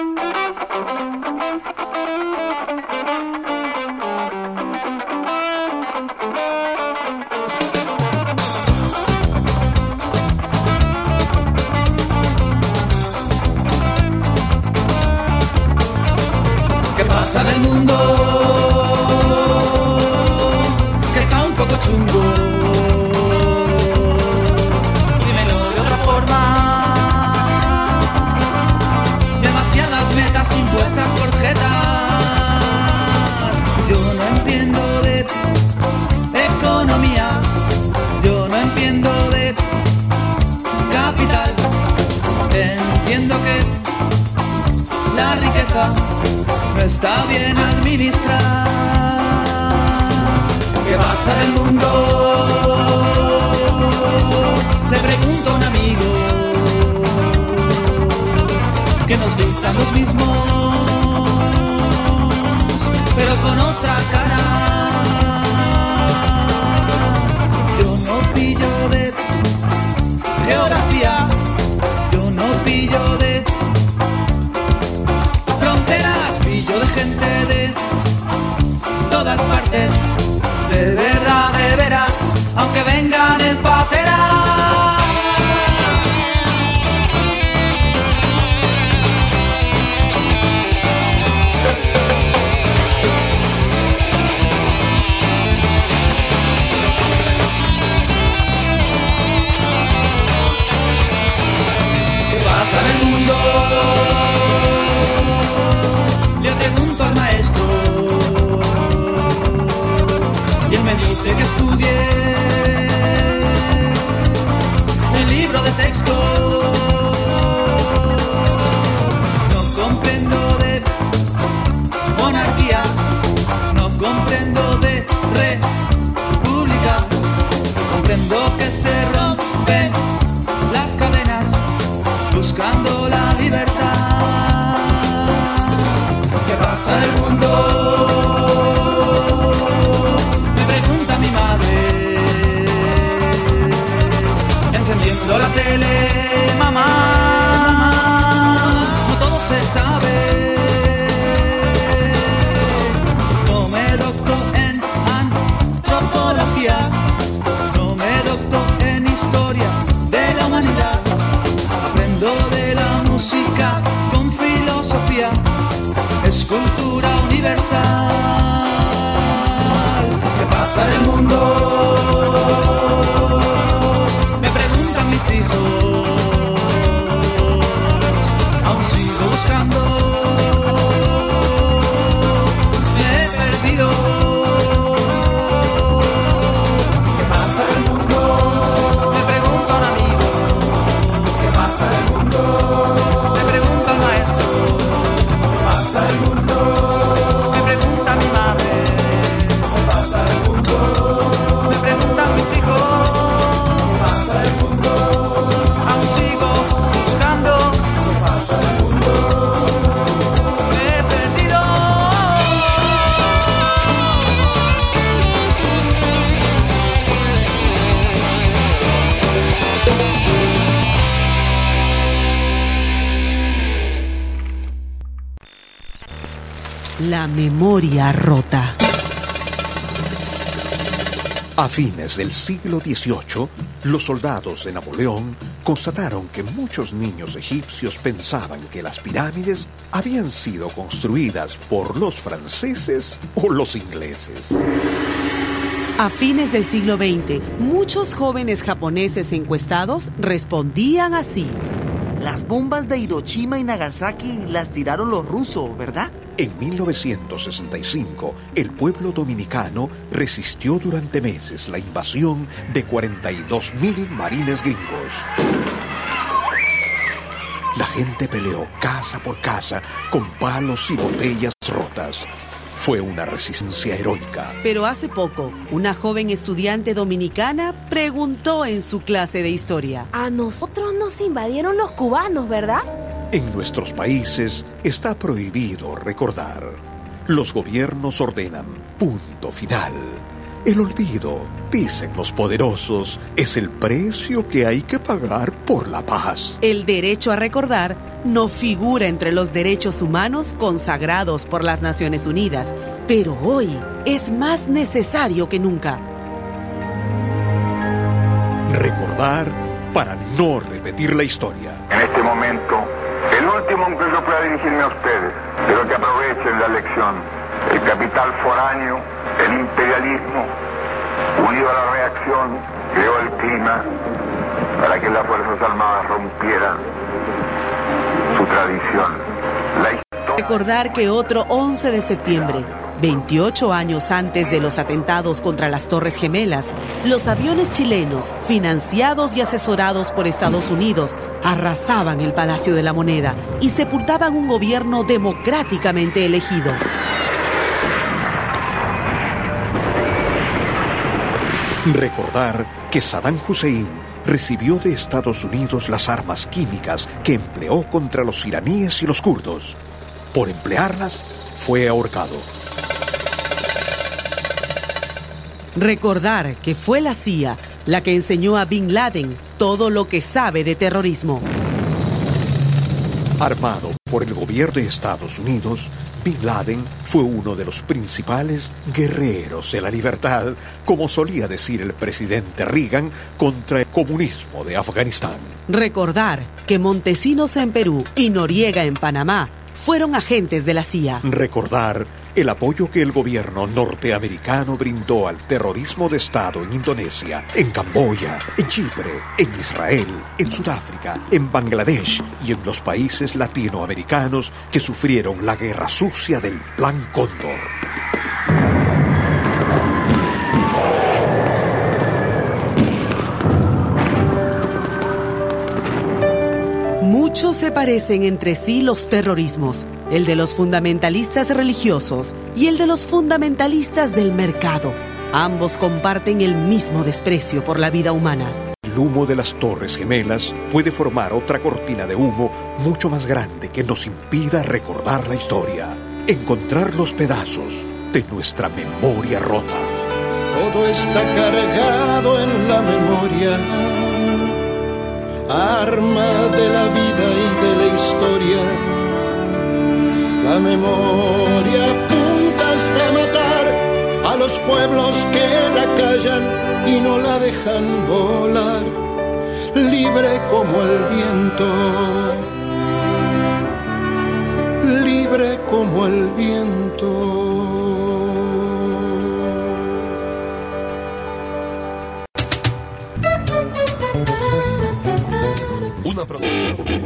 ¿Qué pasa en el mundo? Que está un poco chungo. Dímelo de otra forma. Demasiadas metas impuestas por jetas. Yo no entiendo de economía. Yo no entiendo de capital. Entiendo que la riqueza no está bien administrada. ¿Qué pasa en el mundo? Le pregunto a un amigo que nos dictan los mismos, pero con otra cara. Yo no pillo de geografía, yo no pillo de fronteras, pillo de gente de todas partes, de verdad, de veras, aunque vengan en patera. ¿Qué pasa en el mundo? Le pregunto al maestro y él me dice que estudie el libro de texto. No comprendo de monarquía, no comprendo de república, comprendo que se rompen las cadenas buscando la libertad. ¿Qué pasa en el mundo? Me pregunta mi madre, encendiendo la tele. Mamá, no todo se sabe. No me docto en antropología, no me docto en historia de la humanidad. Aprendo de la música con filosofía, es cultura universal. ¿Qué pasa en el mundo? Me preguntan mis hijos, aún sigo buscando, me he perdido. ¿Qué pasa en el mundo? Me pregunto a un amigo. ¿Qué pasa en el mundo? Me pregunta al maestro. ¿Qué pasa en el mundo? Me pregunta mi madre. ¿Qué pasa en el mundo? Me preguntan mis hijos. ¿Qué pasa en el mundo? Aún sigo buscando. ¿Qué pasa en el mundo? Me he perdido. La memoria rota. A fines del siglo XVIII, los soldados de Napoleón constataron que muchos niños egipcios pensaban que las pirámides habían sido construidas por los franceses o los ingleses. A fines del siglo XX, muchos jóvenes japoneses encuestados respondían así. Las bombas de Hiroshima y Nagasaki las tiraron los rusos, ¿verdad? En 1965, el pueblo dominicano resistió durante meses la invasión de 42.000 marines gringos. La gente peleó casa por casa con palos y botellas rotas. Fue una resistencia heroica. Pero hace poco, una joven estudiante dominicana preguntó en su clase de historia. A nosotros nos invadieron los cubanos, ¿verdad? En nuestros países está prohibido recordar. Los gobiernos ordenan punto final. El olvido, dicen los poderosos, es el precio que hay que pagar por la paz. El derecho a recordar no figura entre los derechos humanos consagrados por las Naciones Unidas, pero hoy es más necesario que nunca. Recordar para no repetir la historia. En este momento, el último en que yo pueda dirigirme a ustedes, pero que aprovechen la lección. El capital foráneo, el imperialismo, unido a la reacción, creó el clima para que las Fuerzas Armadas rompieran su tradición. Recordar que otro 11 de septiembre, 28 años antes de los atentados contra las Torres Gemelas, los aviones chilenos, financiados y asesorados por Estados Unidos, arrasaban el Palacio de la Moneda y sepultaban un gobierno democráticamente elegido. Recordar que Saddam Hussein recibió de Estados Unidos las armas químicas que empleó contra los iraníes y los kurdos. Por emplearlas, fue ahorcado. Recordar que fue la CIA la que enseñó a Bin Laden todo lo que sabe de terrorismo. Armado por el gobierno de Estados Unidos, Bin Laden fue uno de los principales guerreros de la libertad, como solía decir el presidente Reagan, contra el comunismo de Afganistán. Recordar que Montesinos en Perú y Noriega en Panamá fueron agentes de la CIA. Recordar el apoyo que el gobierno norteamericano brindó al terrorismo de Estado en Indonesia, en Camboya, en Chipre, en Israel, en Sudáfrica, en Bangladesh y en los países latinoamericanos que sufrieron la guerra sucia del Plan Cóndor. Muchos se parecen entre sí los terrorismos, el de los fundamentalistas religiosos y el de los fundamentalistas del mercado. Ambos comparten el mismo desprecio por la vida humana. El humo de las Torres Gemelas puede formar otra cortina de humo mucho más grande que nos impida recordar la historia, encontrar los pedazos de nuestra memoria rota. Todo está cargado en la memoria, arma de la vida y de la historia. La memoria apunta hasta matar a los pueblos que la callan y no la dejan volar, libre como el viento, libre como el viento. Una producción.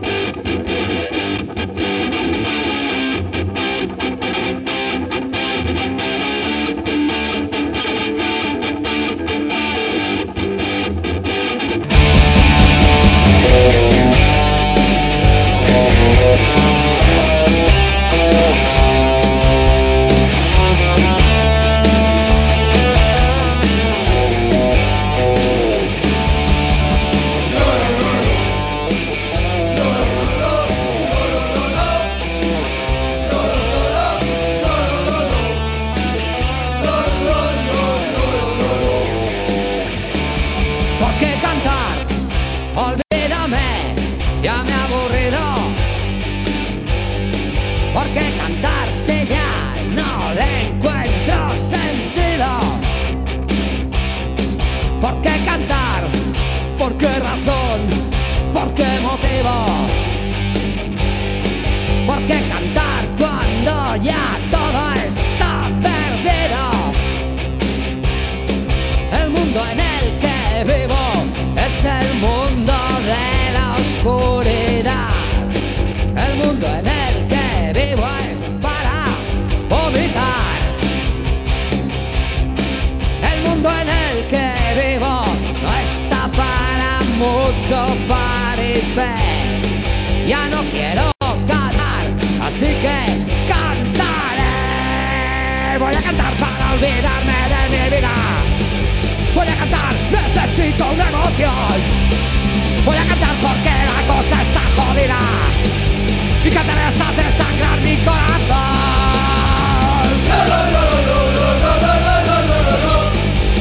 Ya no quiero cantar, así que cantaré. Voy a cantar para olvidarme de mi vida. Voy a cantar, necesito una emoción. Voy a cantar porque la cosa está jodida. Y cantaré hasta desangrar mi corazón.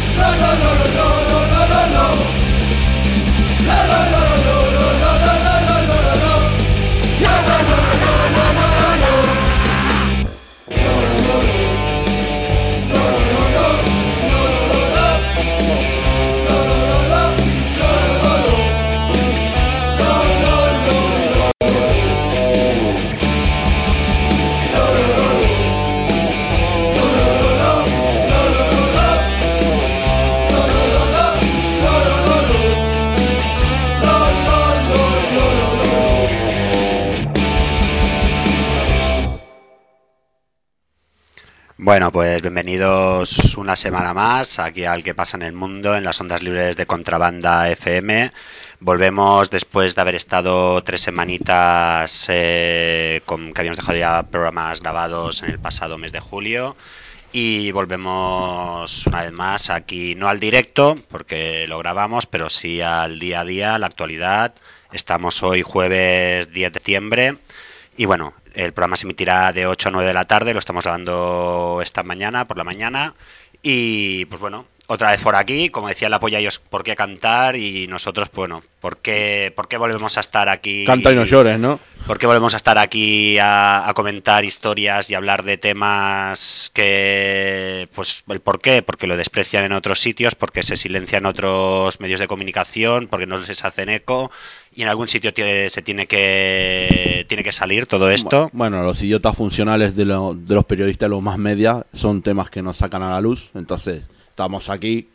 Bueno, pues bienvenidos una semana más aquí al Que Pasa en el Mundo, en las ondas libres de Contrabanda FM. Volvemos después de haber estado 3 semanitas que habíamos dejado ya programas grabados en el pasado mes de julio. Y volvemos una vez más aquí, no al directo, porque lo grabamos, pero sí al día a día, a la actualidad. Estamos hoy jueves 10 de septiembre y bueno, el programa se emitirá de 8 a 9 de la tarde, lo estamos grabando esta mañana, por la mañana. Y pues bueno, otra vez por aquí, como decía la polla, ellos por qué cantar y nosotros, bueno, ¿por qué volvemos a estar aquí? Canta y no llores, ¿no? ¿Por qué volvemos a estar aquí a comentar historias y hablar de temas que, pues, el por qué? Porque lo desprecian en otros sitios, porque se silencian otros medios de comunicación, porque no les hacen eco y en algún sitio se tiene que salir todo esto. Bueno, los idiotas funcionales de los periodistas, los más media, son temas que nos sacan a la luz, entonces estamos aquí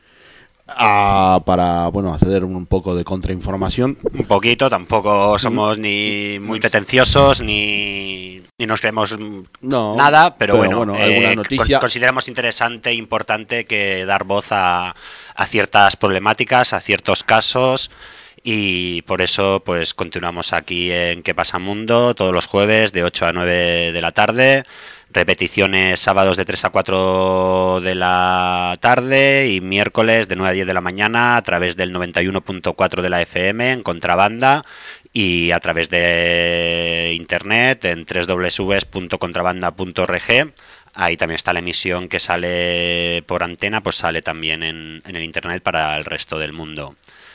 para, bueno, hacer un poco de contrainformación. Un poquito, tampoco somos ni muy pretenciosos ni nos creemos nada, pero bueno, alguna noticia. Consideramos interesante e importante que dar voz a ciertas problemáticas, a ciertos casos, y por eso pues continuamos aquí en ¿Qué pasa mundo? Todos los jueves de 8 a 9 de la tarde. Repeticiones sábados de 3 a 4 de la tarde y miércoles de 9 a 10 de la mañana a través del 91.4 de la FM en Contrabanda y a través de internet en www.contrabanda.org. Ahí también está la emisión que sale por antena, pues sale también en el internet para el resto del mundo.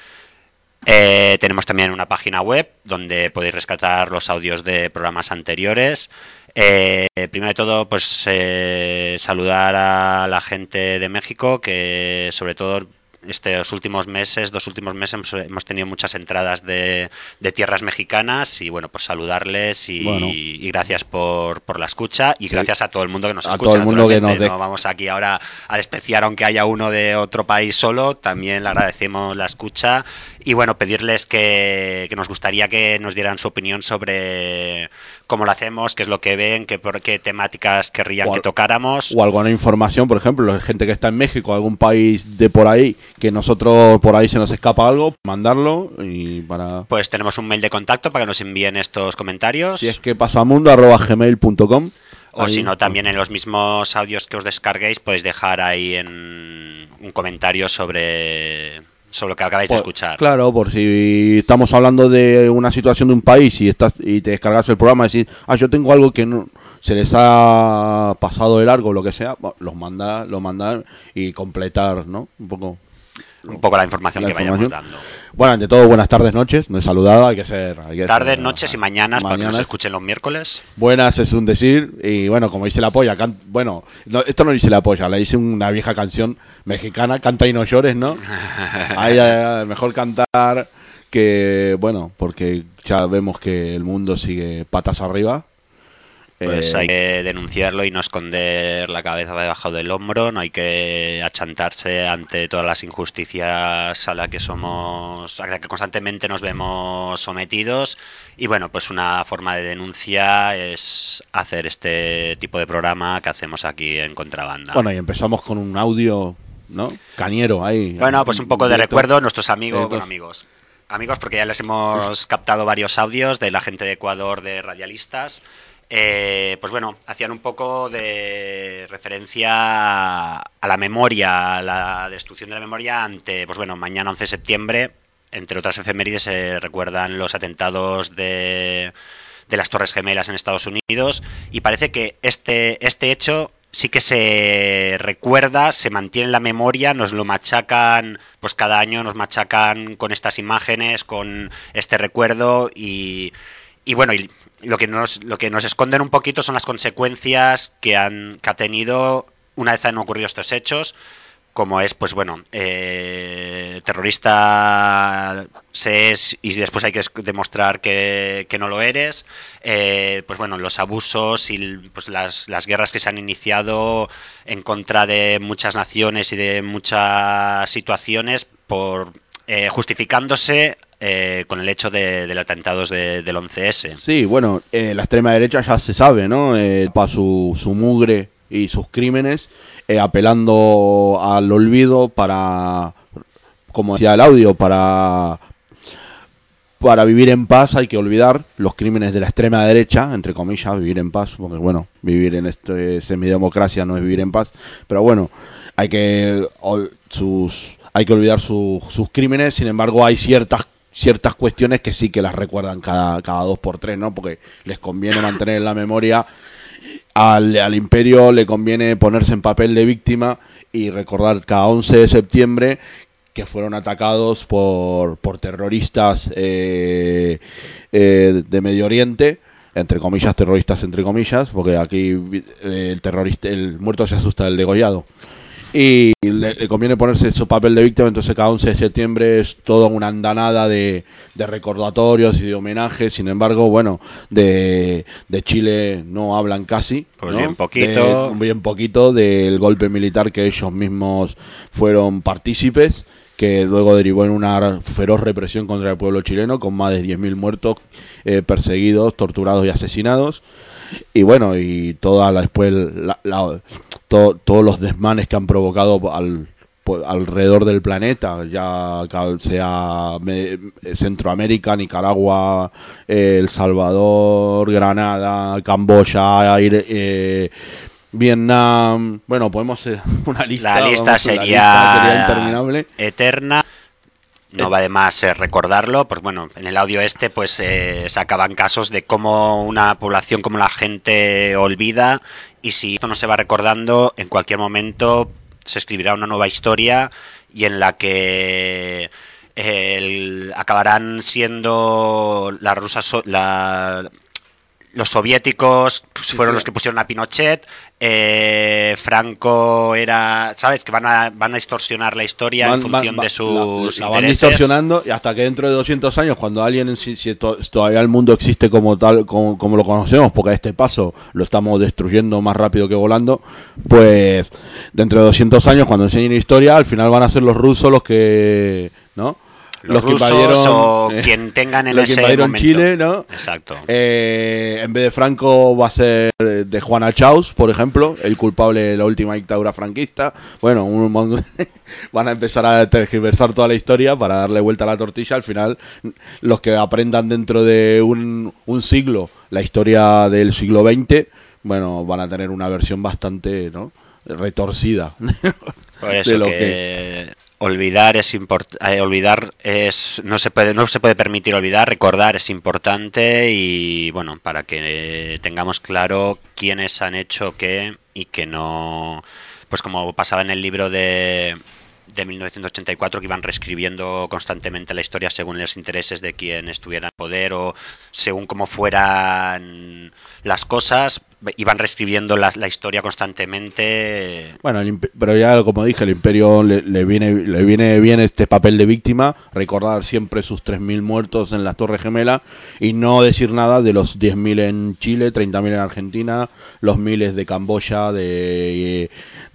Tenemos también una página web donde podéis rescatar los audios de programas anteriores. Primero de todo, pues saludar a la gente de México, que sobre todo estos últimos meses, 2 últimos meses, hemos tenido muchas entradas de tierras mexicanas y bueno, pues saludarles y gracias por la escucha y sí, gracias a todo el mundo que nos escucha. Todo el mundo que nos no vamos aquí ahora a despreciar aunque haya uno de otro país solo, también le agradecemos la escucha y bueno, pedirles que nos gustaría que nos dieran su opinión sobre cómo lo hacemos, qué es lo que ven, qué temáticas querrían que tocáramos. O alguna información, por ejemplo, la gente que está en México, algún país de por ahí, que nosotros por ahí se nos escapa algo, mandarlo y para... Pues tenemos un mail de contacto para que nos envíen estos comentarios. Si es que pasamundo@gmail.com. O si no, también en los mismos audios que os descarguéis podéis dejar ahí en un comentario sobre lo que acabáis de escuchar. Claro, por si estamos hablando de una situación de un país y te descargas el programa y decís, yo tengo algo que no se les ha pasado de largo, lo que sea, lo manda y completar, ¿no? Un poco la información que vayamos dando. Bueno, ante todo, buenas tardes, noches. No he saludado, hay que ser... Tardes, noches y mañanas para que nos escuchen los miércoles. Buenas es un decir. Y bueno, como dice la polla, esto no dice la polla, le dice una vieja canción mexicana, Canta y no llores, ¿no? Mejor cantar que, bueno, porque ya vemos que el mundo sigue patas arriba. Pues hay que denunciarlo y no esconder la cabeza debajo del hombro, no hay que achantarse ante todas las injusticias a las que constantemente nos vemos sometidos. Y bueno, pues una forma de denuncia es hacer este tipo de programa que hacemos aquí en Contrabanda. Bueno, y empezamos con un audio, ¿no? Cañero ahí. Bueno, pues un poco de recuerdo, nuestros amigos, amigos, porque ya les hemos captado varios audios de la gente de Ecuador, de radialistas. Pues bueno, hacían un poco de referencia a la memoria, a la destrucción de la memoria ante, pues bueno, mañana 11 de septiembre, entre otras efemérides, se recuerdan los atentados de las Torres Gemelas en Estados Unidos y parece que este hecho sí que se recuerda, se mantiene en la memoria, nos lo machacan, pues cada año nos machacan con estas imágenes, con este recuerdo y bueno, y lo que nos esconden un poquito son las consecuencias que ha tenido una vez han ocurrido estos hechos, como es, pues bueno, terrorista se es y después hay que demostrar que no lo eres, pues bueno, los abusos y pues las guerras que se han iniciado en contra de muchas naciones y de muchas situaciones por justificándose con el hecho de los atentados del 11S. Sí, bueno, la extrema derecha ya se sabe, ¿no? Para su mugre y sus crímenes, apelando al olvido para, como decía el audio, para vivir en paz hay que olvidar los crímenes de la extrema derecha, entre comillas, vivir en paz, porque bueno, vivir en semidemocracia no es vivir en paz, pero bueno, hay que olvidar sus crímenes. Sin embargo, hay ciertas cuestiones que sí que las recuerdan cada 2x3, ¿no? Porque les conviene mantener en la memoria. Al imperio le conviene ponerse en papel de víctima y recordar cada 11 de septiembre que fueron atacados por terroristas de Medio Oriente, entre comillas, terroristas entre comillas, porque aquí el muerto se asusta del degollado. Y le conviene ponerse su papel de víctima, entonces cada 11 de septiembre es toda una andanada de recordatorios y de homenajes. Sin embargo, bueno, de Chile no hablan casi. Pues ¿no? bien poquito del golpe militar que ellos mismos fueron partícipes, que luego derivó en una feroz represión contra el pueblo chileno, con más de 10.000 muertos, perseguidos, torturados y asesinados. Y bueno, y todos los desmanes que han provocado alrededor del planeta, ya sea Centroamérica, Nicaragua, El Salvador, Granada, Camboya, Vietnam. Bueno, podemos una lista. La lista sería interminable, eterna. No va de más recordarlo, pues bueno, en el audio pues sacaban casos de cómo una población, como la gente olvida, y si esto no se va recordando, en cualquier momento se escribirá una nueva historia y en la que acabarán siendo las rusas, los soviéticos fueron los que pusieron a Pinochet, Franco era, ¿sabes? Que van a distorsionar la historia en función de sus la van intereses. distorsionando, y hasta que dentro de 200 años, cuando alguien, si todavía el mundo existe como tal, como lo conocemos, porque a este paso lo estamos destruyendo más rápido que volando, pues dentro de 200 años, cuando enseñen historia, al final van a ser los rusos los que, ¿no? Los que rusos invadieron, o quien tengan en ese momento. Chile, ¿no? Exacto. En vez de Franco va a ser de Juan Achaus, por ejemplo, el culpable de la última dictadura franquista. Bueno, van a empezar a tergiversar toda la historia para darle vuelta a la tortilla. Al final, los que aprendan dentro de un siglo la historia del siglo XX, bueno, van a tener una versión bastante, ¿no?, retorcida. Por eso de lo que olvidar es no se puede permitir olvidar. Recordar es importante, y bueno, para que tengamos claro quiénes han hecho qué y que no, pues como pasaba en el libro de 1984, que iban reescribiendo constantemente la historia según los intereses de quien estuviera en poder o según cómo fueran las cosas, iban reescribiendo la historia constantemente. Bueno, pero ya como dije, el imperio le viene bien este papel de víctima, recordar siempre sus 3.000 muertos en las Torres Gemelas y no decir nada de los 10.000 en Chile, 30.000 en Argentina, los miles de Camboya, de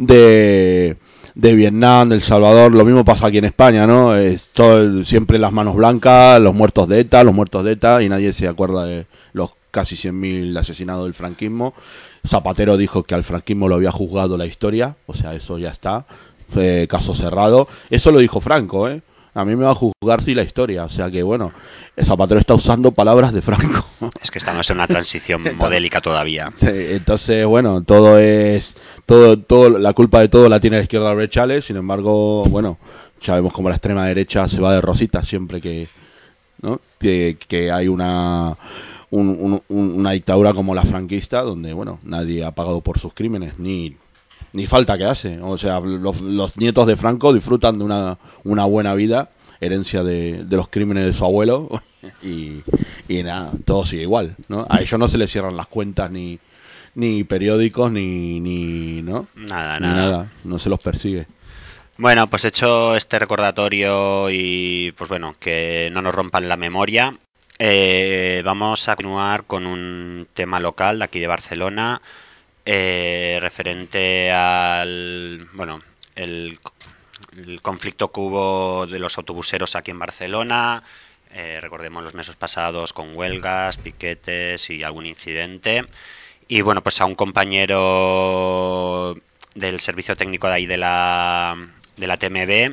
Vietnam, de El Salvador. Lo mismo pasa aquí en España, ¿no? Es siempre las manos blancas, los muertos de ETA, y nadie se acuerda de los casi 100.000 asesinados del franquismo. Zapatero dijo que al franquismo lo había juzgado la historia, o sea, eso ya está, caso cerrado. Eso lo dijo Franco, ¿eh? A mí me va a juzgar sí la historia, o sea que bueno, Zapatero está usando palabras de Franco. Es que estamos en una transición modélica todavía. Sí, entonces bueno, todo la culpa de todo la tiene la izquierda Brechales. Sin embargo, bueno, ya vemos como la extrema derecha se va de rosita siempre que, ¿no?, que hay una dictadura como la franquista, donde bueno, nadie ha pagado por sus crímenes, ni falta que hace. O sea, los nietos de Franco disfrutan de una buena vida, herencia de los crímenes de su abuelo, y nada, todo sigue igual, ¿no? A ellos no se les cierran las cuentas, ni periódicos, ni ¿no? Nada, no se los persigue. Bueno, pues hecho este recordatorio y pues bueno, que no nos rompan la memoria, vamos a continuar con un tema local de aquí de Barcelona, referente al, bueno, el conflicto que hubo de los autobuseros aquí en Barcelona. Recordemos los meses pasados con huelgas, piquetes y algún incidente. Y bueno, pues a un compañero del servicio técnico de ahí de la TMB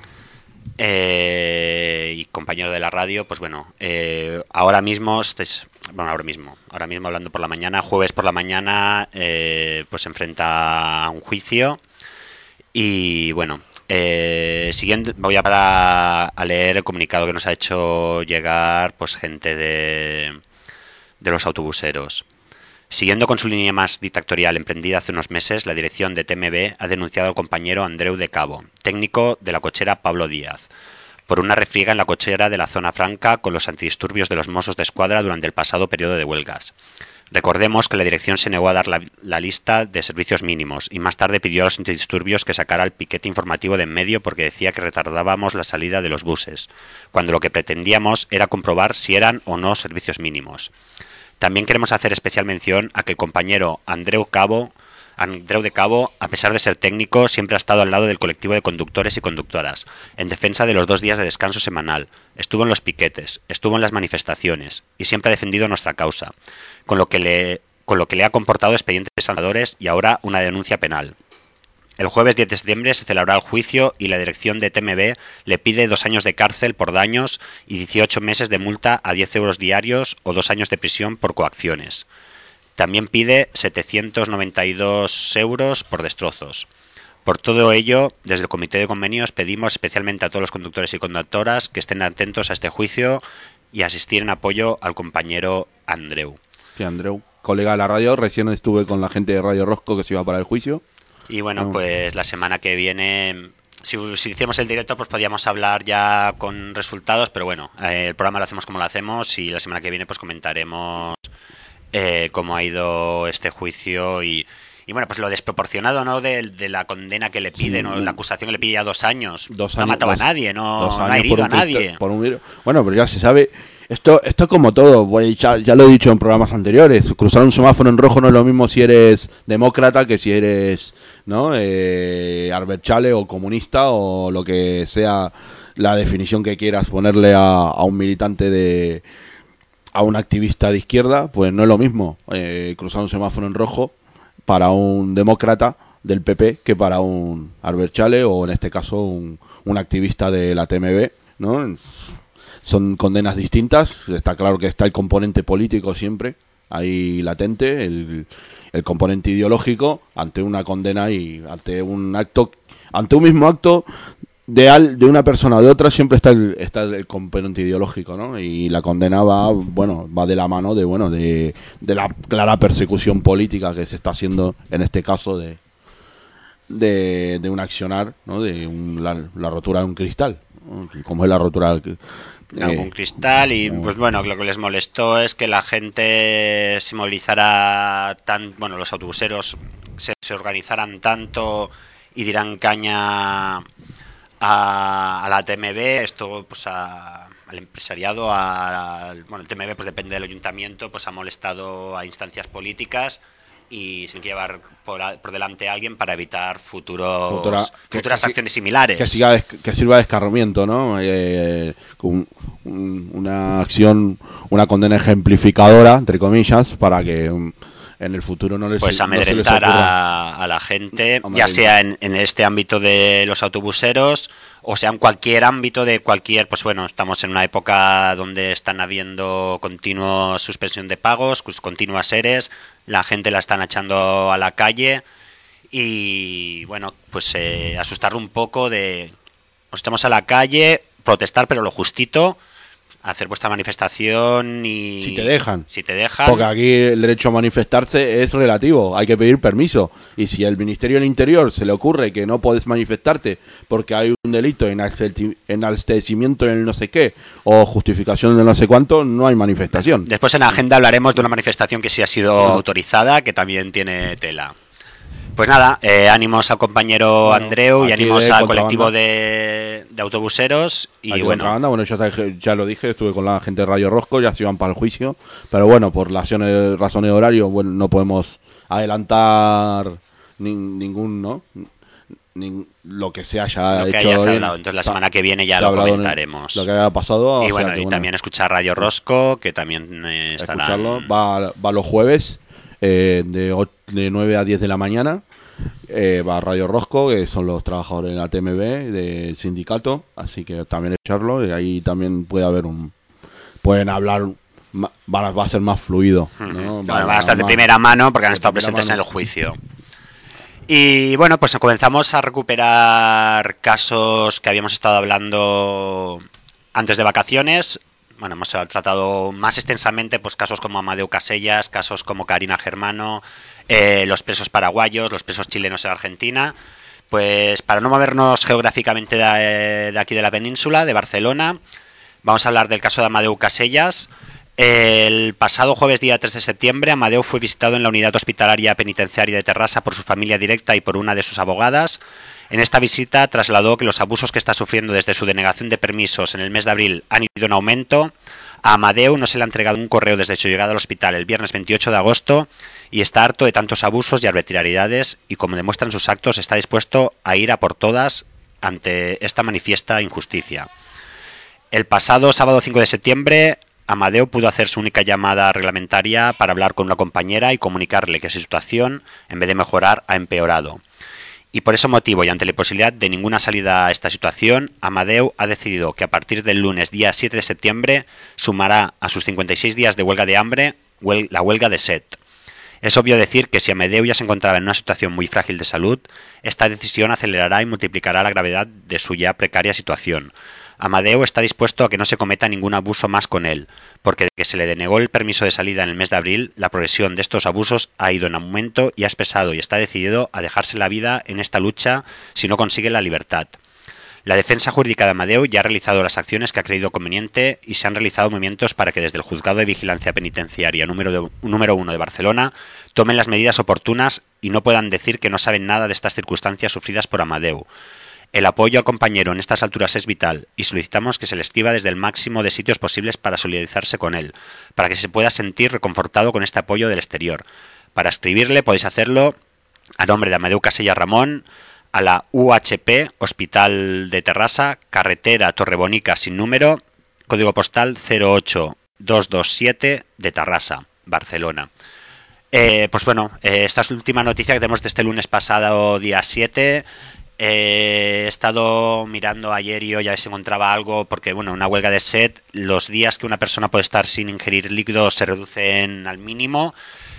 y compañero de la radio, pues bueno, ahora mismo hablando por la mañana, jueves por la mañana, pues se enfrenta a un juicio. Y bueno, siguiendo, voy a leer el comunicado que nos ha hecho llegar pues gente de los autobuseros. Siguiendo con su línea más dictatorial emprendida hace unos meses, la dirección de TMB ha denunciado al compañero Andreu de Cabo, técnico de la cochera Pablo Díaz, por una refriega en la cochera de la zona franca con los antidisturbios de los Mossos de Escuadra durante el pasado periodo de huelgas. Recordemos que la dirección se negó a dar la lista de servicios mínimos y más tarde pidió a los antidisturbios que sacara el piquete informativo de en medio porque decía que retardábamos la salida de los buses, cuando lo que pretendíamos era comprobar si eran o no servicios mínimos. También queremos hacer especial mención a que el compañero Andreu de Cabo, a pesar de ser técnico, siempre ha estado al lado del colectivo de conductores y conductoras, en defensa de los 2 días de descanso semanal, estuvo en los piquetes, estuvo en las manifestaciones y siempre ha defendido nuestra causa, con lo que le ha comportado expedientes sancionadores y ahora una denuncia penal. El jueves 10 de septiembre se celebrará el juicio y la dirección de TMB le pide 2 años de cárcel por daños y 18 meses de multa a 10 euros diarios o 2 años de prisión por coacciones. También pide 792 euros por destrozos. Por todo ello, desde el Comité de Convenios pedimos especialmente a todos los conductores y conductoras que estén atentos a este juicio y asistir en apoyo al compañero Andreu. Sí, Andreu, colega de la radio, recién estuve con la gente de Radio Rosco que se iba para el juicio. Y bueno, pues la semana que viene, si hiciéramos el directo, pues podíamos hablar ya con resultados, pero bueno, el programa lo hacemos como lo hacemos y la semana que viene pues comentaremos cómo ha ido este juicio y bueno, pues lo desproporcionado, ¿no? De la condena que le pide, ¿no? La acusación que le pide a 2 años. No ha matado a nadie, no ha herido a nadie. Bueno, pero ya se sabe. Esto es como todo, ya lo he dicho en programas anteriores, cruzar un semáforo en rojo no es lo mismo si eres demócrata que si eres, ¿no? Arberschalle o comunista o lo que sea la definición que quieras ponerle a un militante a un activista de izquierda, pues no es lo mismo cruzar un semáforo en rojo para un demócrata del PP que para un Arberschalle o en este caso un activista de la TMB, ¿no? Son condenas distintas, está claro que está el componente político siempre ahí latente, el componente ideológico ante una condena y ante un mismo acto de una persona o de otra siempre está el componente ideológico, ¿no? Y la condena va de la mano de la clara persecución política que se está haciendo en este caso de un accionar, ¿no? La rotura de un cristal, ¿no? Como es la rotura un cristal y pues bueno, lo que les molestó es que la gente se movilizara los autobuseros se organizaran tanto y dieran caña a la TMB, esto pues al empresariado, el TMB pues depende del ayuntamiento, pues ha molestado a instancias políticas y sin que llevar por delante a alguien para evitar futuras acciones similares. Que sirva de escarmiento, ¿no? Una acción, una condena ejemplificadora, entre comillas, para que en el futuro no les pues amedrentar a la gente, ya sea en este ámbito de los autobuseros o sea en cualquier ámbito de cualquier, pues bueno, estamos en una época donde están habiendo continua suspensión de pagos, continuas ERES, la gente la están echando a la calle y bueno, pues asustarlo un poco nos estamos a la calle, protestar pero lo justito, hacer vuestra manifestación y... Si te dejan. Porque aquí el derecho a manifestarse es relativo, hay que pedir permiso. Y si al Ministerio del Interior se le ocurre que no puedes manifestarte porque hay un delito enaltecimiento en el no sé qué o justificación de no sé cuánto, no hay manifestación. Después en la agenda hablaremos de una manifestación que sí ha sido autorizada, que también tiene tela. Pues nada, ánimos al compañero Andreu y ánimos al colectivo de autobuseros. Y bueno, ya lo dije, estuve con la gente de Radio Rosco, ya se iban para el juicio. Pero bueno, por razones de horario, bueno, no podemos adelantar ningún, ¿no? Lo que se haya hecho. Hablado. Entonces la semana que viene ya lo comentaremos. Lo que haya pasado. Y bueno, también escuchar Radio Rosco, que también estará. Escucharlo, va los jueves. de 9 a 10 de la mañana. Va a Radio Rosco, que son los trabajadores de la TMB, del sindicato, así que también echarlo, y ahí también pueden hablar, va a ser más fluido, ¿no? Bueno, va a estar de primera mano porque han estado presentes en el juicio. Y bueno, pues comenzamos a recuperar casos que habíamos estado hablando antes de vacaciones. Bueno, hemos tratado más extensamente pues casos como Amadeu Casellas, casos como Karina Germano, los presos paraguayos, los presos chilenos en Argentina. Pues para no movernos geográficamente de aquí de la península, de Barcelona, vamos a hablar del caso de Amadeu Casellas. El pasado jueves día 3 de septiembre, Amadeu fue visitado en la unidad hospitalaria penitenciaria de Terrassa por su familia directa y por una de sus abogadas. En esta visita trasladó que los abusos que está sufriendo desde su denegación de permisos en el mes de abril han ido en aumento. A Amadeu no se le ha entregado un correo desde su llegada al hospital el viernes 28 de agosto y está harto de tantos abusos y arbitrariedades y, como demuestran sus actos, está dispuesto a ir a por todas ante esta manifiesta injusticia. El pasado sábado 5 de septiembre, Amadeu pudo hacer su única llamada reglamentaria para hablar con una compañera y comunicarle que su situación, en vez de mejorar, ha empeorado. Y por ese motivo, y ante la imposibilidad de ninguna salida a esta situación, Amadeu ha decidido que a partir del lunes día 7 de septiembre sumará a sus 56 días de huelga de hambre la huelga de sed. Es obvio decir que si Amadeu ya se encontraba en una situación muy frágil de salud, esta decisión acelerará y multiplicará la gravedad de su ya precaria situación. Amadeu está dispuesto a que no se cometa ningún abuso más con él, porque desde que se le denegó el permiso de salida en el mes de abril, la progresión de estos abusos ha ido en aumento y ha expresado y está decidido a dejarse la vida en esta lucha si no consigue la libertad. La defensa jurídica de Amadeu ya ha realizado las acciones que ha creído conveniente y se han realizado movimientos para que desde el Juzgado de Vigilancia Penitenciaria número 1 de Barcelona tomen las medidas oportunas y no puedan decir que no saben nada de estas circunstancias sufridas por Amadeu. El apoyo al compañero en estas alturas es vital y solicitamos que se le escriba desde el máximo de sitios posibles para solidarizarse con él, para que se pueda sentir reconfortado con este apoyo del exterior. Para escribirle podéis hacerlo a nombre de Amadeu Casellas Ramón, a la UHP, Hospital de Terrassa, carretera Torrebonica sin número, código postal 08227 de Terrassa, Barcelona. Pues bueno, esta es la última noticia que tenemos de este lunes pasado, día 7. He estado mirando ayer y hoy a ver si encontraba algo, porque bueno, una huelga de sed, los días que una persona puede estar sin ingerir líquidos se reducen al mínimo.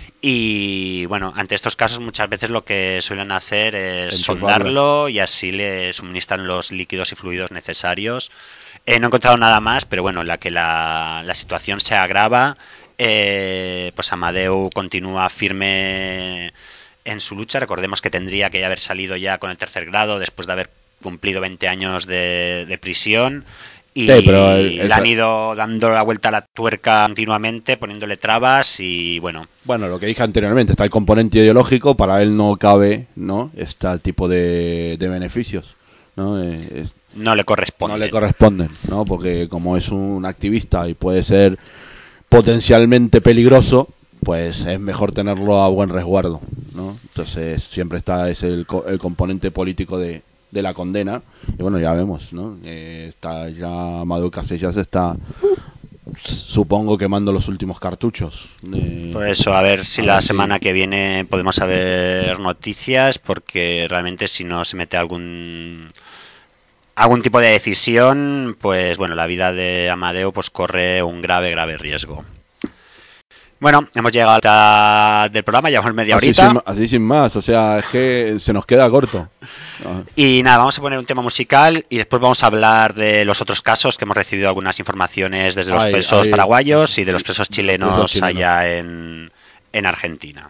Y bueno, ante estos casos muchas veces lo que suelen hacer es soldarlo y así le suministran los líquidos y fluidos necesarios. No he encontrado nada más, pero bueno, en la que la situación se agrava, pues Amadeu continúa firme en su lucha. Recordemos que tendría que haber salido ya con el tercer grado después de haber cumplido 20 años de prisión. Y sí, pero le han ido dando la vuelta a la tuerca continuamente, poniéndole trabas y bueno. Bueno, lo que dije anteriormente, está el componente ideológico, para él no cabe, ¿no? Este tipo de beneficios, ¿no? No le corresponde. No le corresponden, ¿no? Porque como es un activista y puede ser potencialmente peligroso, pues es mejor tenerlo a buen resguardo, ¿no? Entonces siempre está el componente político de la condena. Y bueno, ya vemos, ¿no? Está ya Amadeu Casellas está, supongo, quemando los últimos cartuchos. Por eso, a ver si la semana que viene podemos saber noticias, porque realmente si no se mete algún tipo de decisión, pues bueno, la vida de Amadeu pues corre un grave riesgo. Bueno, hemos llegado a la mitad del programa, llevamos media horita. Así sin más, o sea, es que se nos queda corto. Y nada, vamos a poner un tema musical y después vamos a hablar de los otros casos, que hemos recibido algunas informaciones desde los presos paraguayos y de los presos chilenos allá en Argentina.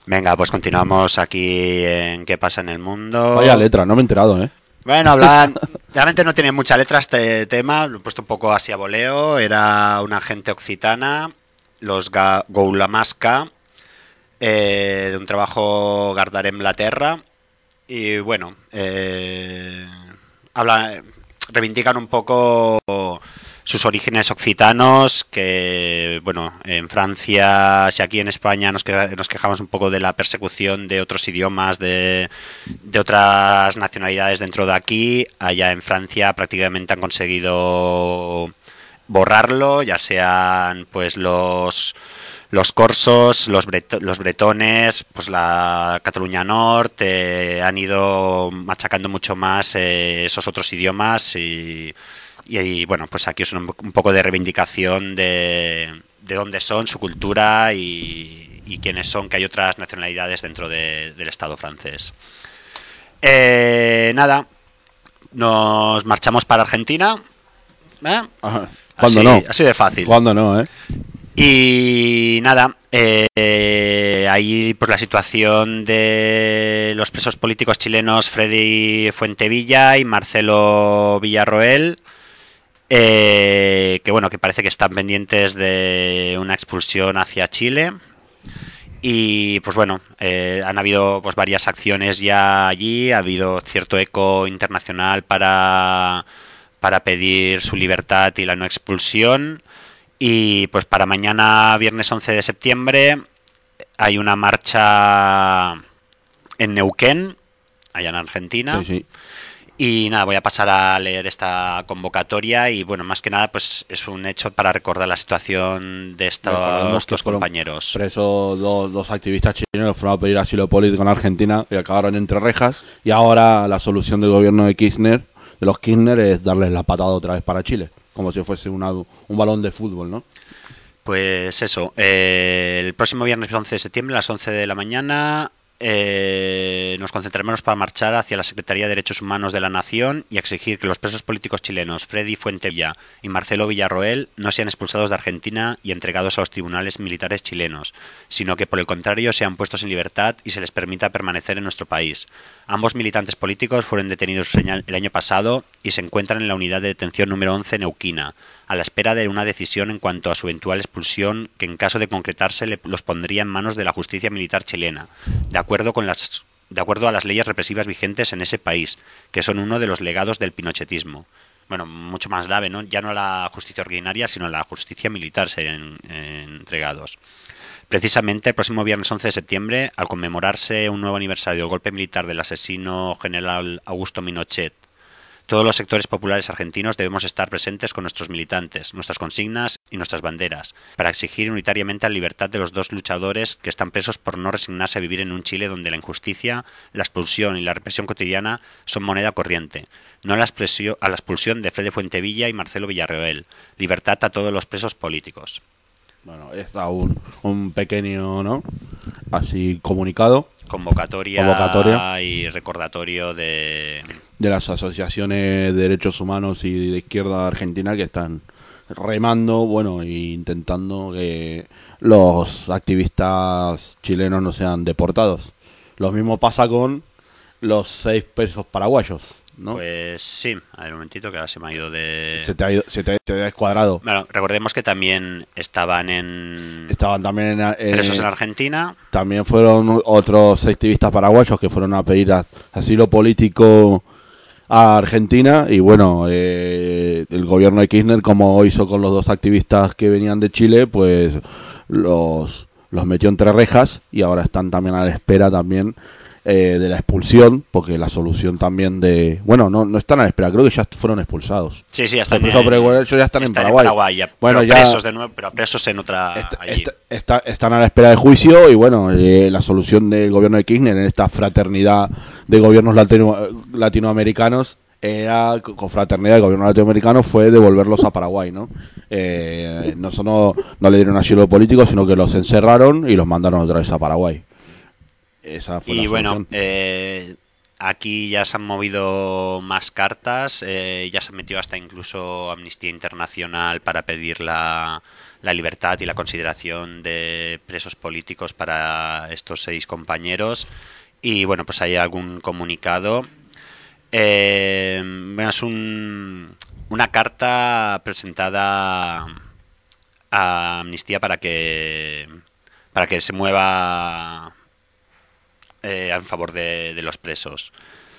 Venga, pues continuamos aquí en ¿Qué pasa en el mundo? Vaya letra, no me he enterado, ¿eh? Bueno, realmente no tiene mucha letra este tema, lo he puesto un poco así a voleo. Era una gente occitana, los Goulamasca, de un trabajo Gardarem la Terra. Y bueno, reivindican un poco sus orígenes occitanos, que bueno, en Francia, si aquí en España nos quejamos un poco de la persecución de otros idiomas, de otras nacionalidades dentro de aquí, allá en Francia prácticamente han conseguido borrarlo, ya sean pues los corsos, los bretones, pues la Cataluña Norte, han ido machacando mucho más esos otros idiomas y bueno, pues aquí es un poco de reivindicación de dónde son, su cultura y quiénes son, que hay otras nacionalidades dentro del Estado francés. Nada, nos marchamos para Argentina. ¿Cuándo no? Así de fácil. ¿Cuándo no, eh? Y nada, ahí pues la situación de los presos políticos chilenos Freddy Fuentevilla y Marcelo Villarroel, que bueno, que parece que están pendientes de una expulsión hacia Chile. Y pues bueno, han habido pues varias acciones ya allí, ha habido cierto eco internacional para pedir su libertad y la no expulsión. Y pues para mañana, viernes 11 de septiembre, hay una marcha en Neuquén, allá en Argentina. Sí, sí. Y nada, voy a pasar a leer esta convocatoria y bueno, más que nada pues es un hecho para recordar la situación de estos dos compañeros. Presos dos activistas chilenos que fueron a pedir asilo político en Argentina y acabaron entre rejas. Y ahora la solución del gobierno de los Kirchner, es darles la patada otra vez para Chile, como si fuese un balón de fútbol, ¿no? Pues eso, el próximo viernes 11 de septiembre a las 11 de la mañana nos concentraremos para marchar hacia la Secretaría de Derechos Humanos de la Nación y exigir que los presos políticos chilenos Freddy Fuentevilla y Marcelo Villarroel no sean expulsados de Argentina y entregados a los tribunales militares chilenos, sino que por el contrario sean puestos en libertad y se les permita permanecer en nuestro país. Ambos militantes políticos fueron detenidos el año pasado y se encuentran en la unidad de detención número 11 neuquina, a la espera de una decisión en cuanto a su eventual expulsión que en caso de concretarse los pondría en manos de la justicia militar chilena, de acuerdo a las leyes represivas vigentes en ese país, que son uno de los legados del pinochetismo. Bueno, mucho más grave, ¿no? Ya no la justicia ordinaria, sino la justicia militar serían entregados. Precisamente el próximo viernes 11 de septiembre, al conmemorarse un nuevo aniversario del golpe militar del asesino general Augusto Pinochet, todos los sectores populares argentinos debemos estar presentes con nuestros militantes, nuestras consignas y nuestras banderas, para exigir unitariamente la libertad de los dos luchadores que están presos por no resignarse a vivir en un Chile donde la injusticia, la expulsión y la represión cotidiana son moneda corriente. No a la expulsión de Freddy Fuentevilla y Marcelo Villarroel. Libertad a todos los presos políticos. Bueno, está un pequeño, ¿no? Así comunicado. Convocatoria y recordatorio de las asociaciones de derechos humanos y de izquierda argentina que están remando, bueno, e intentando que los activistas chilenos no sean deportados. Lo mismo pasa con los 6 presos paraguayos, ¿no? Pues sí, a ver un momentito que ahora se me ha ido de... Se te ha descuadrado. Bueno, recordemos que también estaban también presos en Argentina. También fueron otros activistas paraguayos que fueron a pedir asilo político a Argentina y bueno, el gobierno de Kirchner, como hizo con los dos activistas que venían de Chile, pues los metió entre rejas y ahora están también a la espera también de la expulsión, porque la solución también de... Bueno, no están a la espera, creo que ya fueron expulsados. Sí, ya están ellos ya están en Paraguay. Bueno, ya presos de nuevo, pero presos en otra... Están a la espera de juicio y bueno, la solución del gobierno de Kirchner en esta fraternidad de gobiernos latinoamericanos con fraternidad del gobierno latinoamericano fue devolverlos a Paraguay, ¿no? No le dieron asilo político, sino que los encerraron y los mandaron otra vez a Paraguay. Esa fue y la bueno, solución. aquí ya se han movido más cartas, ya se metió hasta incluso Amnistía Internacional para pedir la libertad y la consideración de presos políticos para estos 6 compañeros. Y bueno, pues hay algún comunicado. Es una carta presentada a Amnistía para que se mueva en favor de los presos.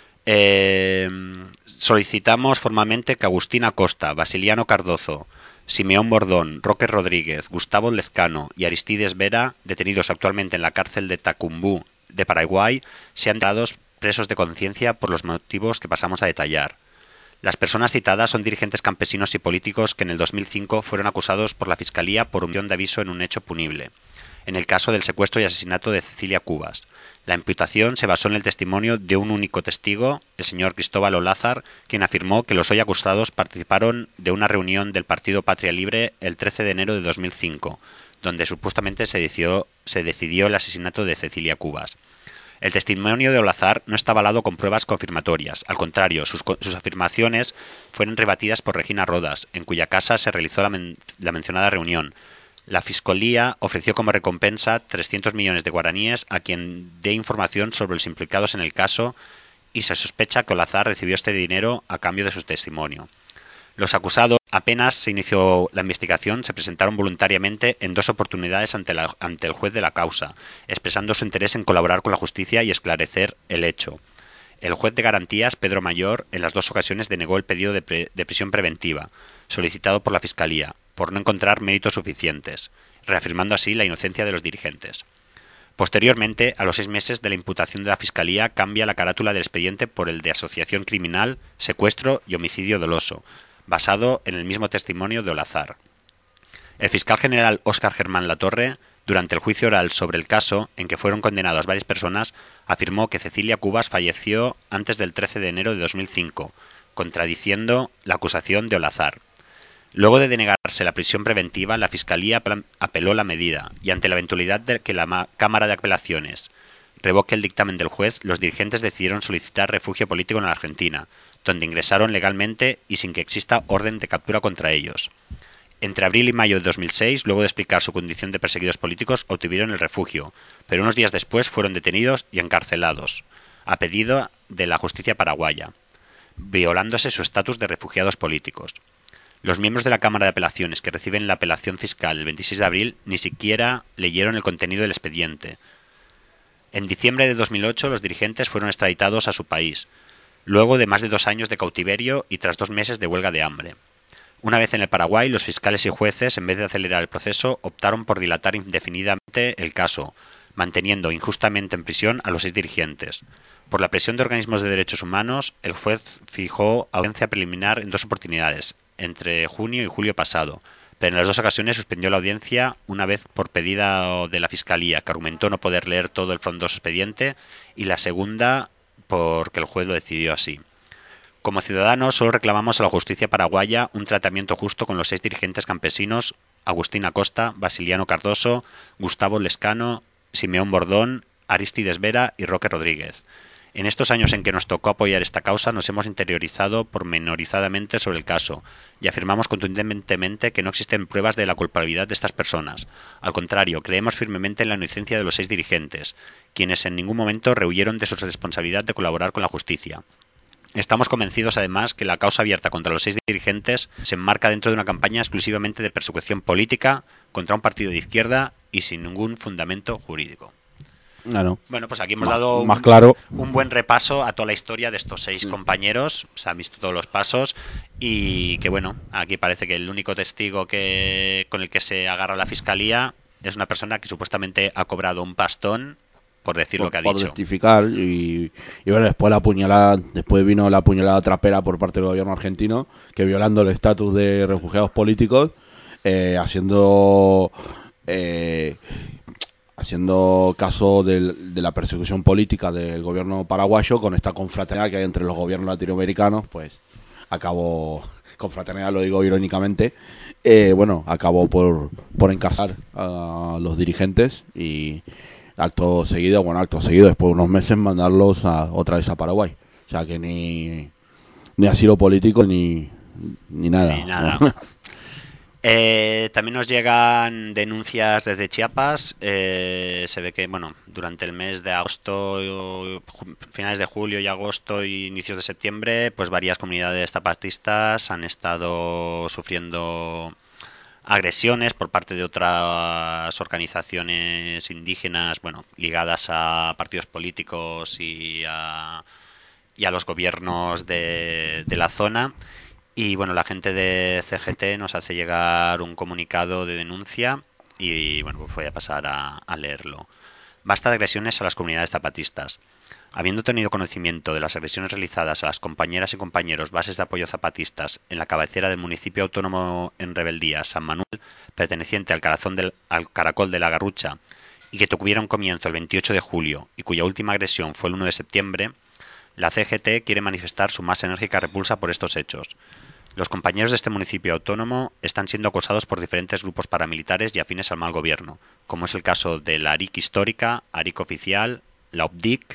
Solicitamos formalmente que Agustín Acosta, Basiliano Cardozo, Simeón Bordón, Roque Rodríguez, Gustavo Lezcano y Aristides Vera, detenidos actualmente en la cárcel de Tacumbú de Paraguay, sean declarados presos de conciencia por los motivos que pasamos a detallar. Las personas citadas son dirigentes campesinos y políticos que en el 2005 fueron acusados por la Fiscalía por omisión de aviso en un hecho punible, en el caso del secuestro y asesinato de Cecilia Cubas. La imputación se basó en el testimonio de un único testigo, el señor Cristóbal Olázar, quien afirmó que los hoy acusados participaron de una reunión del Partido Patria Libre el 13 de enero de 2005, donde supuestamente se decidió el asesinato de Cecilia Cubas. El testimonio de Olázar no está avalado con pruebas confirmatorias. Al contrario, sus afirmaciones fueron rebatidas por Regina Rodas, en cuya casa se realizó la mencionada reunión. La Fiscalía ofreció como recompensa 300 millones de guaraníes a quien dé información sobre los implicados en el caso, y se sospecha que Olázar recibió este dinero a cambio de su testimonio. Los acusados, apenas se inició la investigación, se presentaron voluntariamente en 2 oportunidades ante el juez de la causa, expresando su interés en colaborar con la justicia y esclarecer el hecho. El juez de garantías, Pedro Mayor, en las 2 ocasiones denegó el pedido de prisión preventiva, solicitado por la Fiscalía, por no encontrar méritos suficientes, reafirmando así la inocencia de los dirigentes. Posteriormente, a los 6 meses de la imputación de la Fiscalía, cambia la carátula del expediente por el de asociación criminal, secuestro y homicidio doloso, basado en el mismo testimonio de Olázar. El fiscal general Óscar Germán Latorre, durante el juicio oral sobre el caso, en que fueron condenadas varias personas, afirmó que Cecilia Cubas falleció antes del 13 de enero de 2005, contradiciendo la acusación de Olázar. Luego de denegarse la prisión preventiva, la Fiscalía apeló la medida, y ante la eventualidad de que la Cámara de Apelaciones revoque el dictamen del juez, los dirigentes decidieron solicitar refugio político en la Argentina, donde ingresaron legalmente y sin que exista orden de captura contra ellos. Entre abril y mayo de 2006, luego de explicar su condición de perseguidos políticos, obtuvieron el refugio, pero unos días después fueron detenidos y encarcelados, a pedido de la justicia paraguaya, violándose su estatus de refugiados políticos. Los miembros de la Cámara de Apelaciones que reciben la apelación fiscal el 26 de abril ni siquiera leyeron el contenido del expediente. En diciembre de 2008, los dirigentes fueron extraditados a su país, luego de más de 2 años de cautiverio y tras 2 meses de huelga de hambre. Una vez en el Paraguay, los fiscales y jueces, en vez de acelerar el proceso, optaron por dilatar indefinidamente el caso, manteniendo injustamente en prisión a los 6 dirigentes. Por la presión de organismos de derechos humanos, el juez fijó audiencia preliminar en 2 oportunidades, entre junio y julio pasado, pero en las 2 ocasiones suspendió la audiencia, una vez por pedido de la Fiscalía, que argumentó no poder leer todo el frondoso expediente, y la segunda porque el juez lo decidió así. Como ciudadanos, solo reclamamos a la justicia paraguaya un tratamiento justo con los 6 dirigentes campesinos: Agustín Acosta, Basiliano Cardoso, Gustavo Lezcano, Simeón Bordón, Aristides Vera y Roque Rodríguez. En estos años en que nos tocó apoyar esta causa, nos hemos interiorizado pormenorizadamente sobre el caso y afirmamos contundentemente que no existen pruebas de la culpabilidad de estas personas. Al contrario, creemos firmemente en la inocencia de los 6 dirigentes, quienes en ningún momento rehuyeron de su responsabilidad de colaborar con la justicia. Estamos convencidos, además, que la causa abierta contra los 6 dirigentes se enmarca dentro de una campaña exclusivamente de persecución política contra un partido de izquierda y sin ningún fundamento jurídico. Claro. Bueno, pues aquí hemos dado un buen repaso a toda la historia de estos 6 compañeros. Se han visto todos los pasos y que, bueno, aquí parece que el único testigo con el que se agarra la Fiscalía es una persona que supuestamente ha cobrado un pastón por decir lo que ha dicho. Por testificar y bueno, después vino la puñalada trapera por parte del gobierno argentino, que violando el estatus de refugiados políticos, haciendo caso de la persecución política del gobierno paraguayo, con esta confraternidad que hay entre los gobiernos latinoamericanos, pues acabó, confraternidad lo digo irónicamente, acabó por encarcelar a los dirigentes y acto seguido, después de unos meses mandarlos otra vez a Paraguay. O sea que ni asilo político ni nada. Ni nada. También nos llegan denuncias desde Chiapas. Se ve que, bueno, durante el mes de agosto, finales de julio y agosto y inicios de septiembre, pues varias comunidades zapatistas han estado sufriendo agresiones por parte de otras organizaciones indígenas, bueno, ligadas a partidos políticos y a los gobiernos de la zona. Y bueno, la gente de CGT nos hace llegar un comunicado de denuncia y bueno, pues voy a pasar a leerlo. Basta de agresiones a las comunidades zapatistas. Habiendo tenido conocimiento de las agresiones realizadas a las compañeras y compañeros bases de apoyo zapatistas en la cabecera del municipio autónomo en rebeldía, San Manuel, perteneciente al Caracol de la Garrucha, y que tuvieron comienzo el 28 de julio y cuya última agresión fue el 1 de septiembre, la CGT quiere manifestar su más enérgica repulsa por estos hechos. Los compañeros de este municipio autónomo están siendo acosados por diferentes grupos paramilitares y afines al mal gobierno, como es el caso de la ARIC histórica, ARIC oficial, la OPDIC.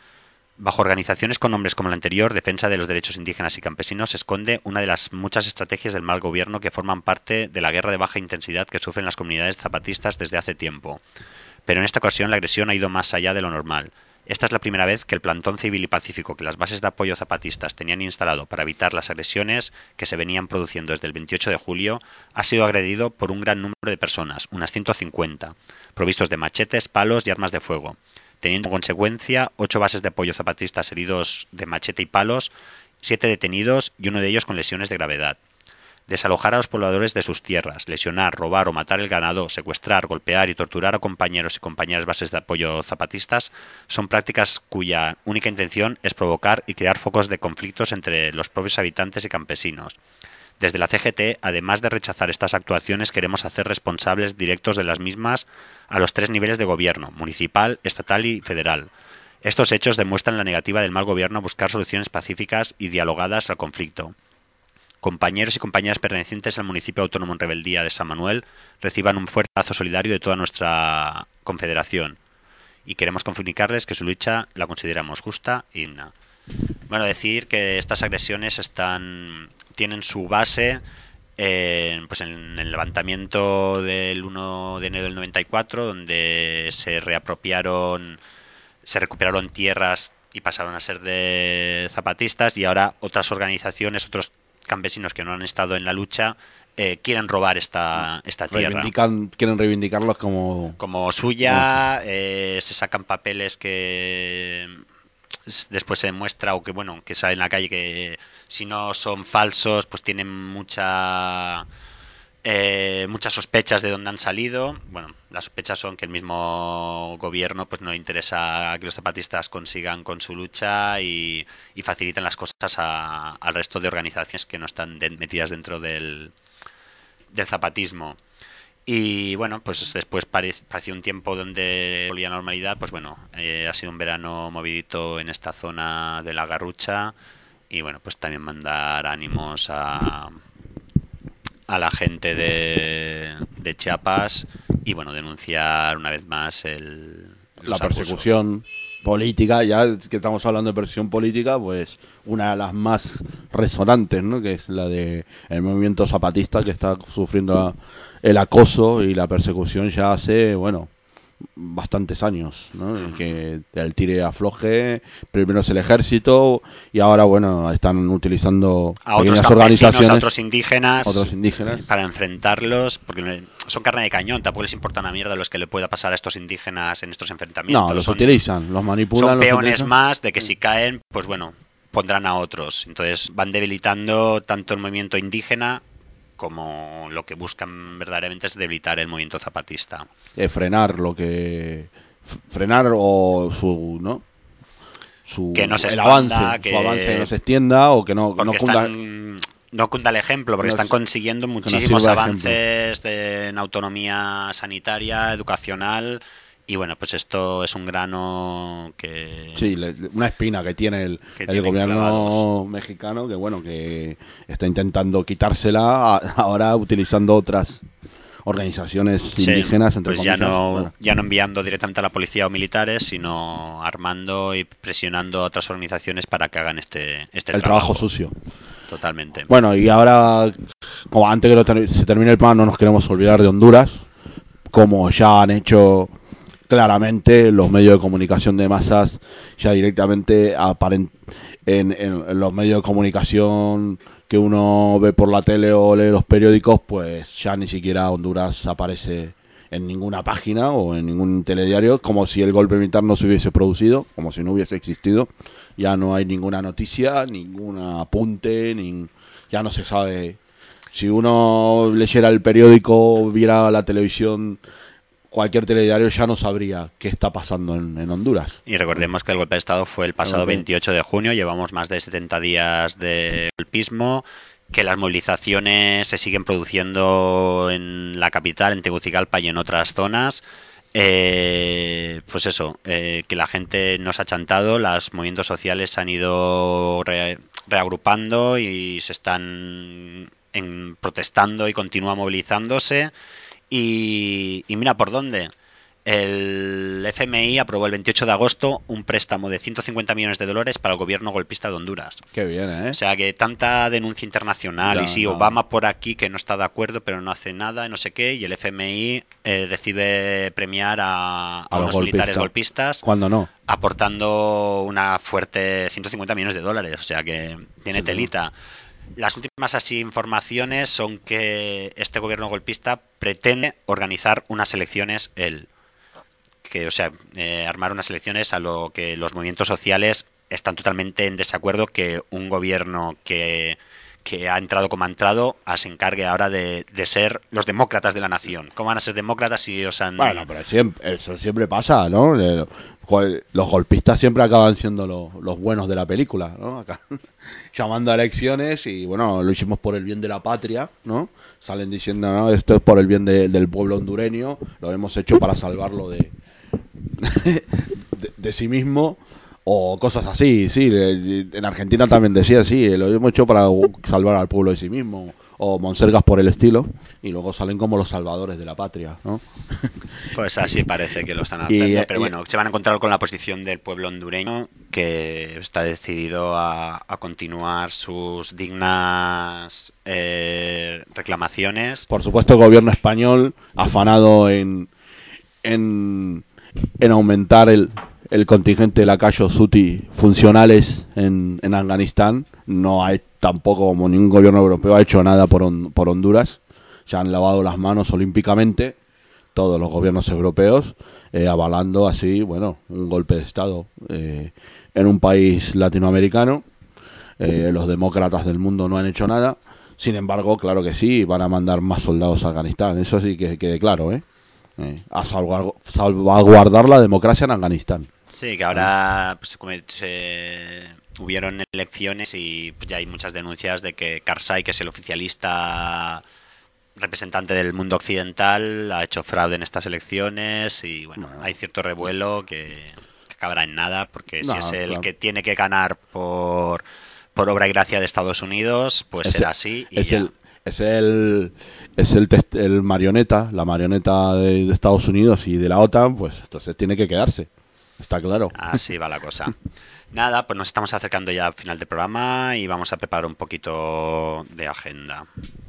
Bajo organizaciones con nombres como la anterior, Defensa de los Derechos Indígenas y Campesinos, se esconde una de las muchas estrategias del mal gobierno que forman parte de la guerra de baja intensidad que sufren las comunidades zapatistas desde hace tiempo. Pero en esta ocasión la agresión ha ido más allá de lo normal. Esta es la primera vez que el plantón civil y pacífico que las bases de apoyo zapatistas tenían instalado para evitar las agresiones que se venían produciendo desde el 28 de julio ha sido agredido por un gran número de personas, unas 150, provistos de machetes, palos y armas de fuego, teniendo en consecuencia 8 bases de apoyo zapatistas heridos de machete y palos, 7 detenidos y uno de ellos con lesiones de gravedad. Desalojar a los pobladores de sus tierras, lesionar, robar o matar el ganado, secuestrar, golpear y torturar a compañeros y compañeras bases de apoyo zapatistas son prácticas cuya única intención es provocar y crear focos de conflictos entre los propios habitantes y campesinos. Desde la CGT, además de rechazar estas actuaciones, queremos hacer responsables directos de las mismas a los 3 niveles de gobierno, municipal, estatal y federal. Estos hechos demuestran la negativa del mal gobierno a buscar soluciones pacíficas y dialogadas al conflicto. Compañeros y compañeras pertenecientes al municipio autónomo en rebeldía de San Manuel reciban un fuerte abrazo solidario de toda nuestra confederación y queremos comunicarles que su lucha la consideramos justa y digna. Bueno, decir que estas agresiones tienen su base en el levantamiento del 1 de enero del 94, donde se recuperaron tierras y pasaron a ser de zapatistas, y ahora otras organizaciones, otros campesinos que no han estado en la lucha quieren robar esta tierra. Quieren reivindicarlos como suya. Se sacan papeles que después se demuestra o que sale en la calle que si no son falsos pues tienen muchas sospechas de dónde han salido. Bueno, las sospechas son que el mismo gobierno pues no le interesa que los zapatistas consigan con su lucha y facilitan las cosas al resto de organizaciones que no están metidas dentro del zapatismo. Y bueno, pues después pareció un tiempo donde volvía a la normalidad. Pues bueno, ha sido un verano movidito en esta zona de la Garrucha, y bueno, pues también mandar ánimos a la gente de Chiapas y bueno, denunciar una vez más la persecución política. Ya que estamos hablando de persecución política, pues una de las más resonantes, ¿no?, que es la de el movimiento zapatista, que está sufriendo el acoso y la persecución ya hace, bueno, bastantes años, ¿no? Que el tire afloje, primero es el ejército y ahora, bueno, están utilizando a pequeñas otros organizaciones, a otros indígenas para enfrentarlos, porque son carne de cañón. Tampoco les importa una mierda los que le pueda pasar a estos indígenas en estos enfrentamientos. No, los utilizan, los manipulan. Son peones más de que si caen, pues bueno, pondrán a otros. Entonces van debilitando tanto el movimiento indígena como lo que buscan verdaderamente es debilitar el movimiento zapatista. Frenar o su, ¿no? Que no se el expanda, avance, su avance que no se extienda o que no cunda. No cunda el ejemplo, porque están consiguiendo muchísimos avances en autonomía sanitaria, educacional. Y bueno, pues esto es un grano que... Sí, una espina que tiene el gobierno mexicano, que bueno, que está intentando quitársela ahora utilizando organizaciones indígenas, entre pues comillas. ya no enviando directamente a la policía o militares, sino armando y presionando a otras organizaciones para que hagan este el trabajo sucio. Totalmente. Bueno, y ahora, como antes que se termine el plan, no nos queremos olvidar de Honduras, como ya han hecho claramente los medios de comunicación de masas, ya directamente en los medios de comunicación que uno ve por la tele o lee los periódicos, pues ya ni siquiera Honduras aparece en ninguna página o en ningún telediario, como si el golpe militar no se hubiese producido, como si no hubiese existido. Ya no hay ninguna noticia, ningún apunte, ya no se sabe. Si uno leyera el periódico, viera la televisión, cualquier telediario ya no sabría qué está pasando en Honduras. Y recordemos que el golpe de Estado fue el pasado 28 de junio, llevamos más de 70 días de golpismo, que las movilizaciones se siguen produciendo en la capital, en Tegucigalpa y en otras zonas. Pues eso, que la gente no se ha chantado, los movimientos sociales se han ido reagrupando y se están protestando y continúan movilizándose. Y mira por dónde. El FMI aprobó el 28 de agosto un préstamo de 150 millones de dólares para el gobierno golpista de Honduras. Qué bien, ¿eh? O sea que tanta denuncia internacional, y sí, Obama por aquí que no está de acuerdo pero no hace nada, no sé qué, y el FMI decide premiar a unos militares golpistas. ¿Cuándo no? Aportando una fuerte 150 millones de dólares, o sea que tiene telita. Las últimas así informaciones son que este gobierno golpista pretende organizar unas elecciones armar unas elecciones a lo que los movimientos sociales están totalmente en desacuerdo, que un gobierno que ha entrado como ha entrado se encargue ahora de ser los demócratas de la nación. ¿Cómo van a ser demócratas si ellos han...? Bueno, pero eso siempre pasa, ¿no? Los golpistas siempre acaban siendo los buenos de la película, ¿no? Acá, llamando a elecciones y, bueno, lo hicimos por el bien de la patria, ¿no? Salen diciendo, no, esto es por el bien del pueblo hondureño, lo hemos hecho para salvarlo de sí mismo. O cosas así, sí. En Argentina también decía, sí, lo hemos hecho para salvar al pueblo de sí mismo. O monsergas por el estilo. Y luego salen como los salvadores de la patria, ¿no? Pues así parece que lo están haciendo. Pero bueno, se van a encontrar con la posición del pueblo hondureño, que está decidido a continuar sus dignas reclamaciones. Por supuesto, el gobierno español afanado en aumentar el contingente de lacayos Suti funcionales en Afganistán. No hay tampoco, como ningún gobierno europeo ha hecho nada por Honduras. Ya han lavado las manos olímpicamente todos los gobiernos europeos, avalando así, bueno, un golpe de Estado en un país latinoamericano. Los demócratas del mundo no han hecho nada. Sin embargo, claro que sí, van a mandar más soldados a Afganistán. Eso sí que quede claro, a salvaguardar la democracia en Afganistán. Sí, que ahora pues, hubieron elecciones y pues, ya hay muchas denuncias de que Karzai, que es el oficialista representante del mundo occidental, ha hecho fraude en estas elecciones y bueno, hay cierto revuelo que acabará en nada, porque si es el que tiene que ganar por obra y gracia de Estados Unidos, pues será así. Y es el marioneta, la marioneta de Estados Unidos y de la OTAN, pues entonces tiene que quedarse. Está claro. Así va la cosa. Nada, pues nos estamos acercando ya al final del programa y vamos a preparar un poquito de agenda.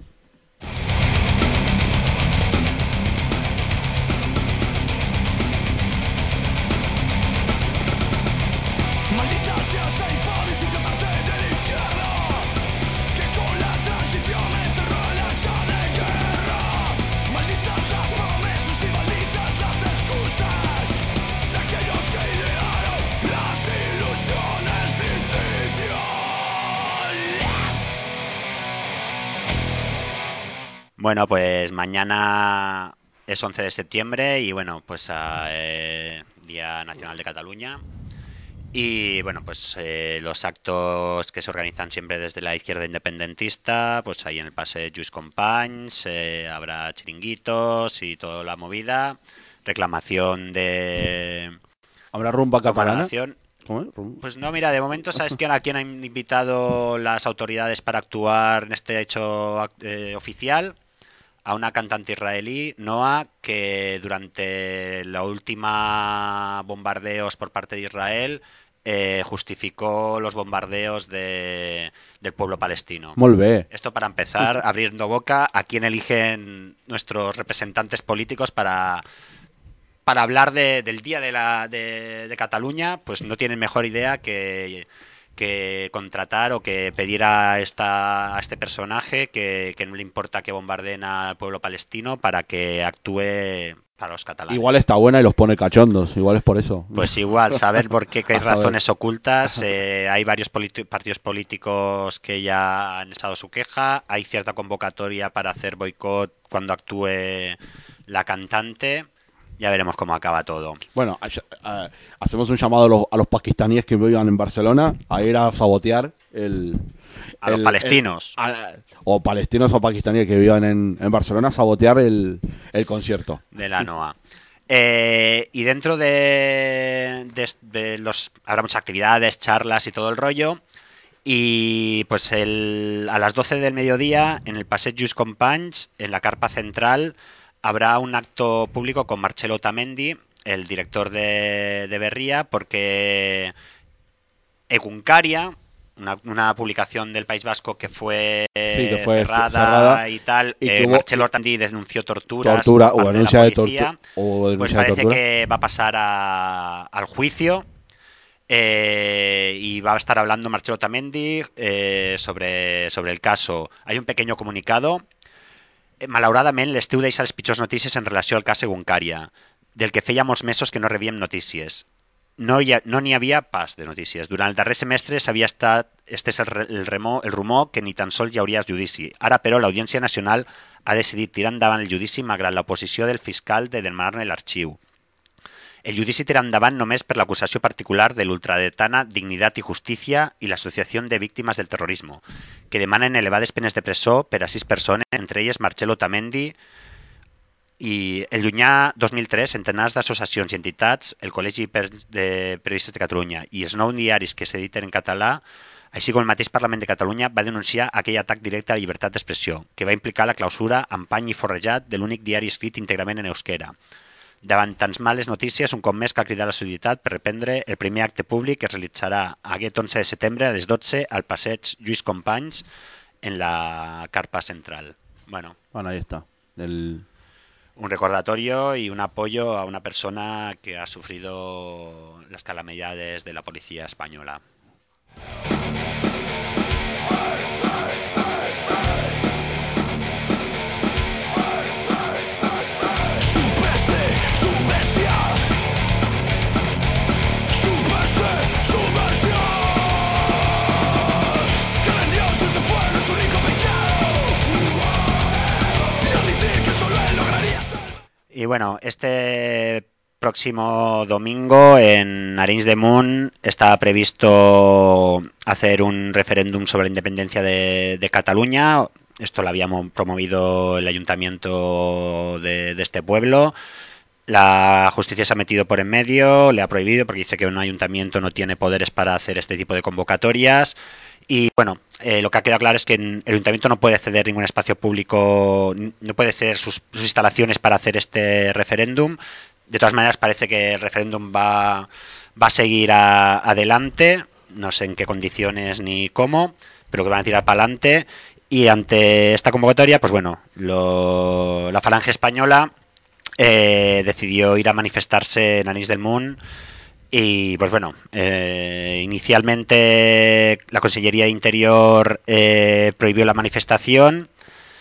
Maldita sea esa infame y sucia parte de la izquierda, que con la transición enterró la hacha de guerra. Malditas las promesas y malditas las excusas de aquellos que idearon las ilusiones ficticias. Bueno, pues mañana es 11 de septiembre y bueno, pues Día Nacional de Cataluña. Y bueno, pues los actos que se organizan siempre desde la izquierda independentista, pues ahí en el Paseo Lluís Companys, habrá chiringuitos y toda la movida, reclamación de... ¿Habrá rumba catalana? Pues no, mira, de momento, ¿sabes a quién han invitado las autoridades para actuar en este hecho oficial? a una cantante israelí, Noah, que durante la última bombardeos por parte de Israel justificó los bombardeos del pueblo palestino. Molt bé. Esto para empezar, abriendo boca, a quién eligen nuestros representantes políticos para hablar del Día de Cataluña, pues no tienen mejor idea que contratar o que pedir a este personaje que no le importa que bombardeen al pueblo palestino para que actúe para los catalanes. Igual está buena y los pone cachondos, igual es por eso. Pues igual, saber por qué, que hay A saber. razones ocultas. Hay varios partidos políticos que ya han echado su queja. Hay cierta convocatoria para hacer boicot cuando actúe la cantante. Ya veremos cómo acaba todo. Bueno, hacemos un llamado a los pakistaníes que vivan en Barcelona a ir a sabotear los palestinos. O palestinos o pakistaníes que vivan en Barcelona a sabotear el concierto. De la NOA. Y dentro de los... Habrá muchas actividades, charlas y todo el rollo. Y pues a las 12 del mediodía, en el Passeig Lluís Companys, en la carpa central, habrá un acto público con Marcelo Otamendi, el director de Berria, porque Egunkaria, una publicación del País Vasco que fue cerrada y tal, y Marcelo Otamendi denunció torturas o denuncia de tortura, pues parece que va a pasar al juicio. Y va a estar hablando Marcelo Otamendi sobre el caso. Hay un pequeño comunicado. Malauradament, l'estiu deixa les pitjors notícies en relació al cas Egunkaria, del que feia molts mesos que no rebíem notícies. No n'hi havia pas de notícies. Durant el darrer semestre s'havia estat estès el rumor que ni tan sols hi hauria judici. Ara, però, l'Audiència Nacional ha decidit tirar endavant el judici malgrat l'oposició del fiscal de demanar-ne l'arxiu. El judici tira endavant només per l'acusació particular de l'ultradretana Dignitat i Justícia i l'Associació de Víctimes del Terrorismo, que demanen elevades penes de presó per a 6 persones, entre elles Marcelo Otamendi. I el llunyà 2003, centenars d'associacions i entitats, el Col·legi de Periodistes de Catalunya i els 9 diaris que s'editen en català, així com el mateix Parlament de Catalunya, va denunciar aquell atac directe a la llibertat d'expressió, que va implicar la clausura, empany i forrejat de l'únic diari escrit íntegrament en euskera. Davant tants males notícies, un cop més cal cridar a la solidaritat per reprendre el primer acte públic que es realitzarà aquest 11 de setembre a les 12 al Passeig Lluís Companys en la carpa central. Bueno, ahí está. Un recordatorio y un apoyo a una persona que ha sufrido las calamidades de la policía española. Y bueno, este próximo domingo en Arenys de Munt está previsto hacer un referéndum sobre la independencia de Cataluña. Esto lo habíamos promovido el ayuntamiento de este pueblo. La justicia se ha metido por en medio, le ha prohibido porque dice que un ayuntamiento no tiene poderes para hacer este tipo de convocatorias. Y bueno, lo que ha quedado claro es que el ayuntamiento no puede ceder ningún espacio público, no puede ceder sus instalaciones para hacer este referéndum. De todas maneras, parece que el referéndum va a seguir adelante, no sé en qué condiciones ni cómo, pero que van a tirar para adelante. Y ante esta convocatoria, pues bueno, la Falange Española decidió ir a manifestarse en Arenys del Munt. Y pues bueno, inicialmente la Consellería de Interior prohibió la manifestación,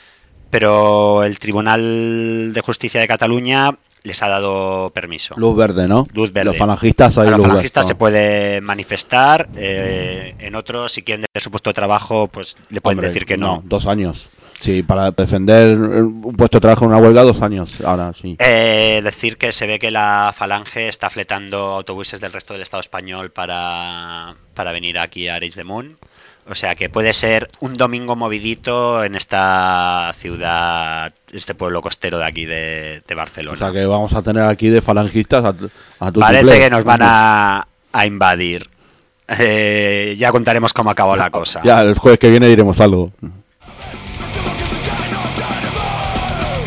pero el Tribunal de Justicia de Cataluña les ha dado permiso. Luz verde, ¿no? Luz verde. Los falangistas hay los luz falangistas verde. Se puede manifestar, en otros, si quieren de su puesto de trabajo, pues le pueden decir que no. 2 años. Sí, para defender un puesto de trabajo en una huelga, 2 años. Ahora sí. Decir que se ve que la Falange está fletando autobuses del resto del Estado español para venir aquí a Arenys de Munt. O sea que puede ser un domingo movidito en esta ciudad, este pueblo costero de aquí de Barcelona. O sea que vamos a tener aquí de falangistas a tu Parece triple. que nos van a invadir. Ya contaremos cómo acabó la cosa. Ya, el jueves que viene diremos algo.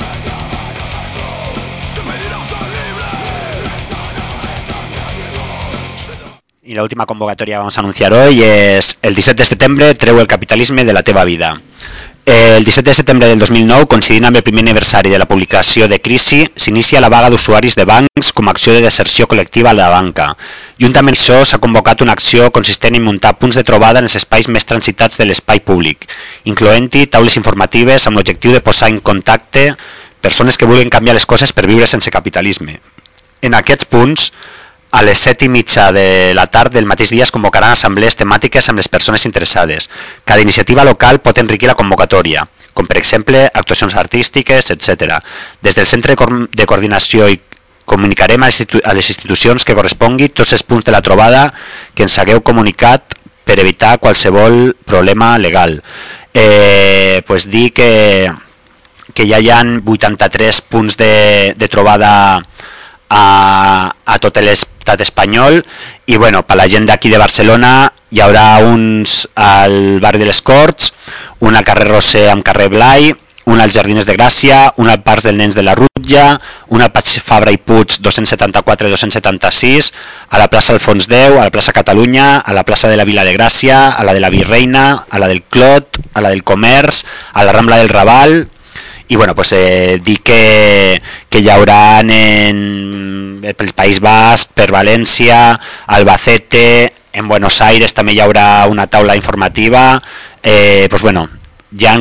i l'última convocatòria que vamos a anunciar hoy és el 17 de setembre, treu el capitalisme de la teva vida. El 17 de setembre del 2009, coincidint amb el primer aniversari de la publicació de Crisi, s'inicia la vaga d'usuaris de bancs com a acció de deserció col·lectiva a la banca. Juntament amb això, s'ha convocat una acció consistent en muntar punts de trobada en els espais més transitats de l'espai públic, incloent-hi taules informatives amb l'objectiu de posar en contacte persones que vulguin canviar les coses per viure sense capitalisme. En aquests punts, a les 7:30 de la tarda del mateix dia es convocaran assemblees temàtiques amb les persones interessades. Cada iniciativa local pot enriquir la convocatòria, com per exemple actuacions artístiques, etc. Des del Centre de Coordinació i comunicarem a les institucions que correspongui tots els punts de la trobada que ens hagueu comunicat per evitar qualsevol problema legal. Pues dir que ja hi ha 83 punts de trobada a tot l'estat espanyol i bueno, per la gent d'aquí de Barcelona hi haurà uns al barri de les Corts, un al carrer Roser amb carrer Blai, un als Jardines de Gràcia, un al Parc dels Nens de la Rutlla, un al Passeig Fabra i Puig 274 i 276, a la plaça Alfons X, a la plaça Catalunya, a la plaça de la Vila de Gràcia, a la de la Virreina, a la del Clot, a la del Comerç, a la Rambla del Raval. I bueno, pues, dir que hi haurà pel País Basc, per València, Albacete, en Buenos Aires també hi haurà una taula informativa. Pues bueno, ja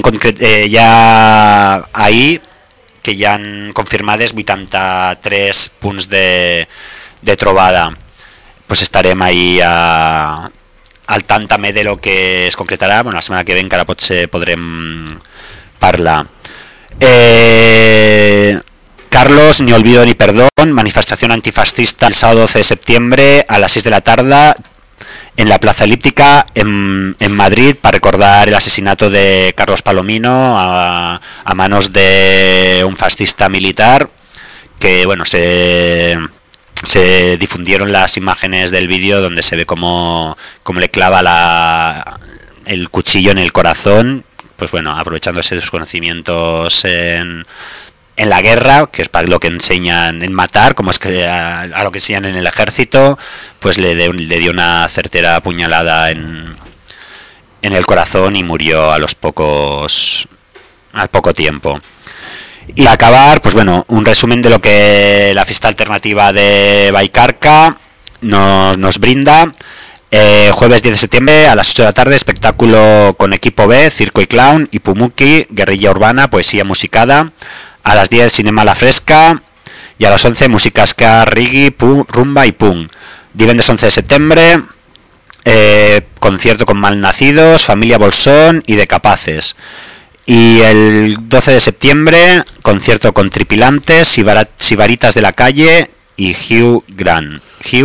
ahir que hi han confirmades 83 punts de trobada. Pues estarem ahí al tant també de lo que es concretarà. Bueno, la setmana que ve encara potser podrem parlar. Carlos, ni olvido ni perdón, manifestación antifascista el sábado 12 de septiembre a las 6 de la tarde en la Plaza Elíptica en Madrid para recordar el asesinato de Carlos Palomino a manos de un fascista militar que bueno, se difundieron las imágenes del vídeo donde se ve cómo le clava el cuchillo en el corazón. Pues bueno, aprovechándose de sus conocimientos en la guerra, que es para lo que enseñan en matar, como es que a lo que enseñan en el ejército, pues le dio una certera puñalada en el corazón y murió al poco tiempo. Y a acabar, pues bueno, un resumen de lo que la fiesta alternativa de Vallcarca nos brinda. Jueves 10 de septiembre a las 8 de la tarde, espectáculo con equipo B, circo y clown, y Pumuki, guerrilla urbana, poesía musicada. A las 10 cinema a la fresca y a las 11 música ska, reggae, rumba y punk. Divendres 11 de septiembre, concierto con Malnacidos, Familia Bolsón y de Capaces. Y el 12 de septiembre, concierto con Tripilantes, Sibaritas de la Calle y Hugh Grant.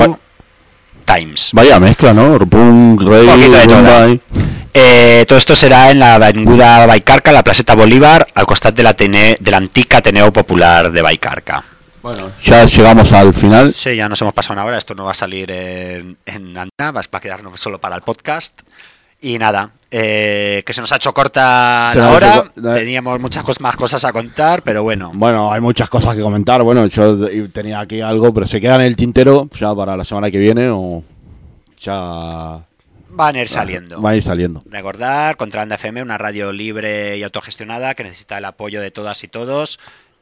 Times. Vaya mezcla, ¿no? Punk, reggae, rumba. Todo esto será en la avenida Vallcarca, la Placeta Bolívar, al costat del antic Ateneo Popular de Vallcarca. Bueno, ya llegamos al final. Sí, ya nos hemos pasado una hora, esto no va a salir en nada, va a quedarnos solo para el podcast. Y nada, que se nos ha hecho corta la hora, teníamos muchas más cosas a contar, pero bueno. Bueno, hay muchas cosas que comentar, bueno, yo tenía aquí algo, pero se queda en el tintero ya para la semana que viene o ya... Van a ir saliendo. Van a ir saliendo. Recordar, Contrabanda FM, una radio libre y autogestionada que necesita el apoyo de todas y todos.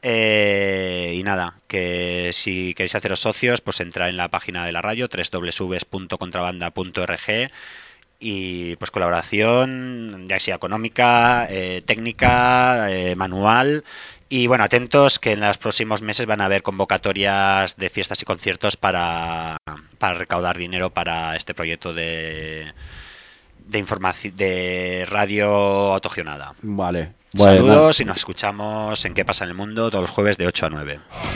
Y nada, que si queréis haceros socios, pues entrar en la página de la radio, www.contrabanda.org, y pues colaboración, ya sea económica, técnica, manual. Y bueno, atentos que en los próximos meses van a haber convocatorias de fiestas y conciertos para recaudar dinero para este proyecto de información de radio autogestionada. Vale. Saludos y nos escuchamos en ¿Qué pasa en el mundo? Todos los jueves de 8 a 9.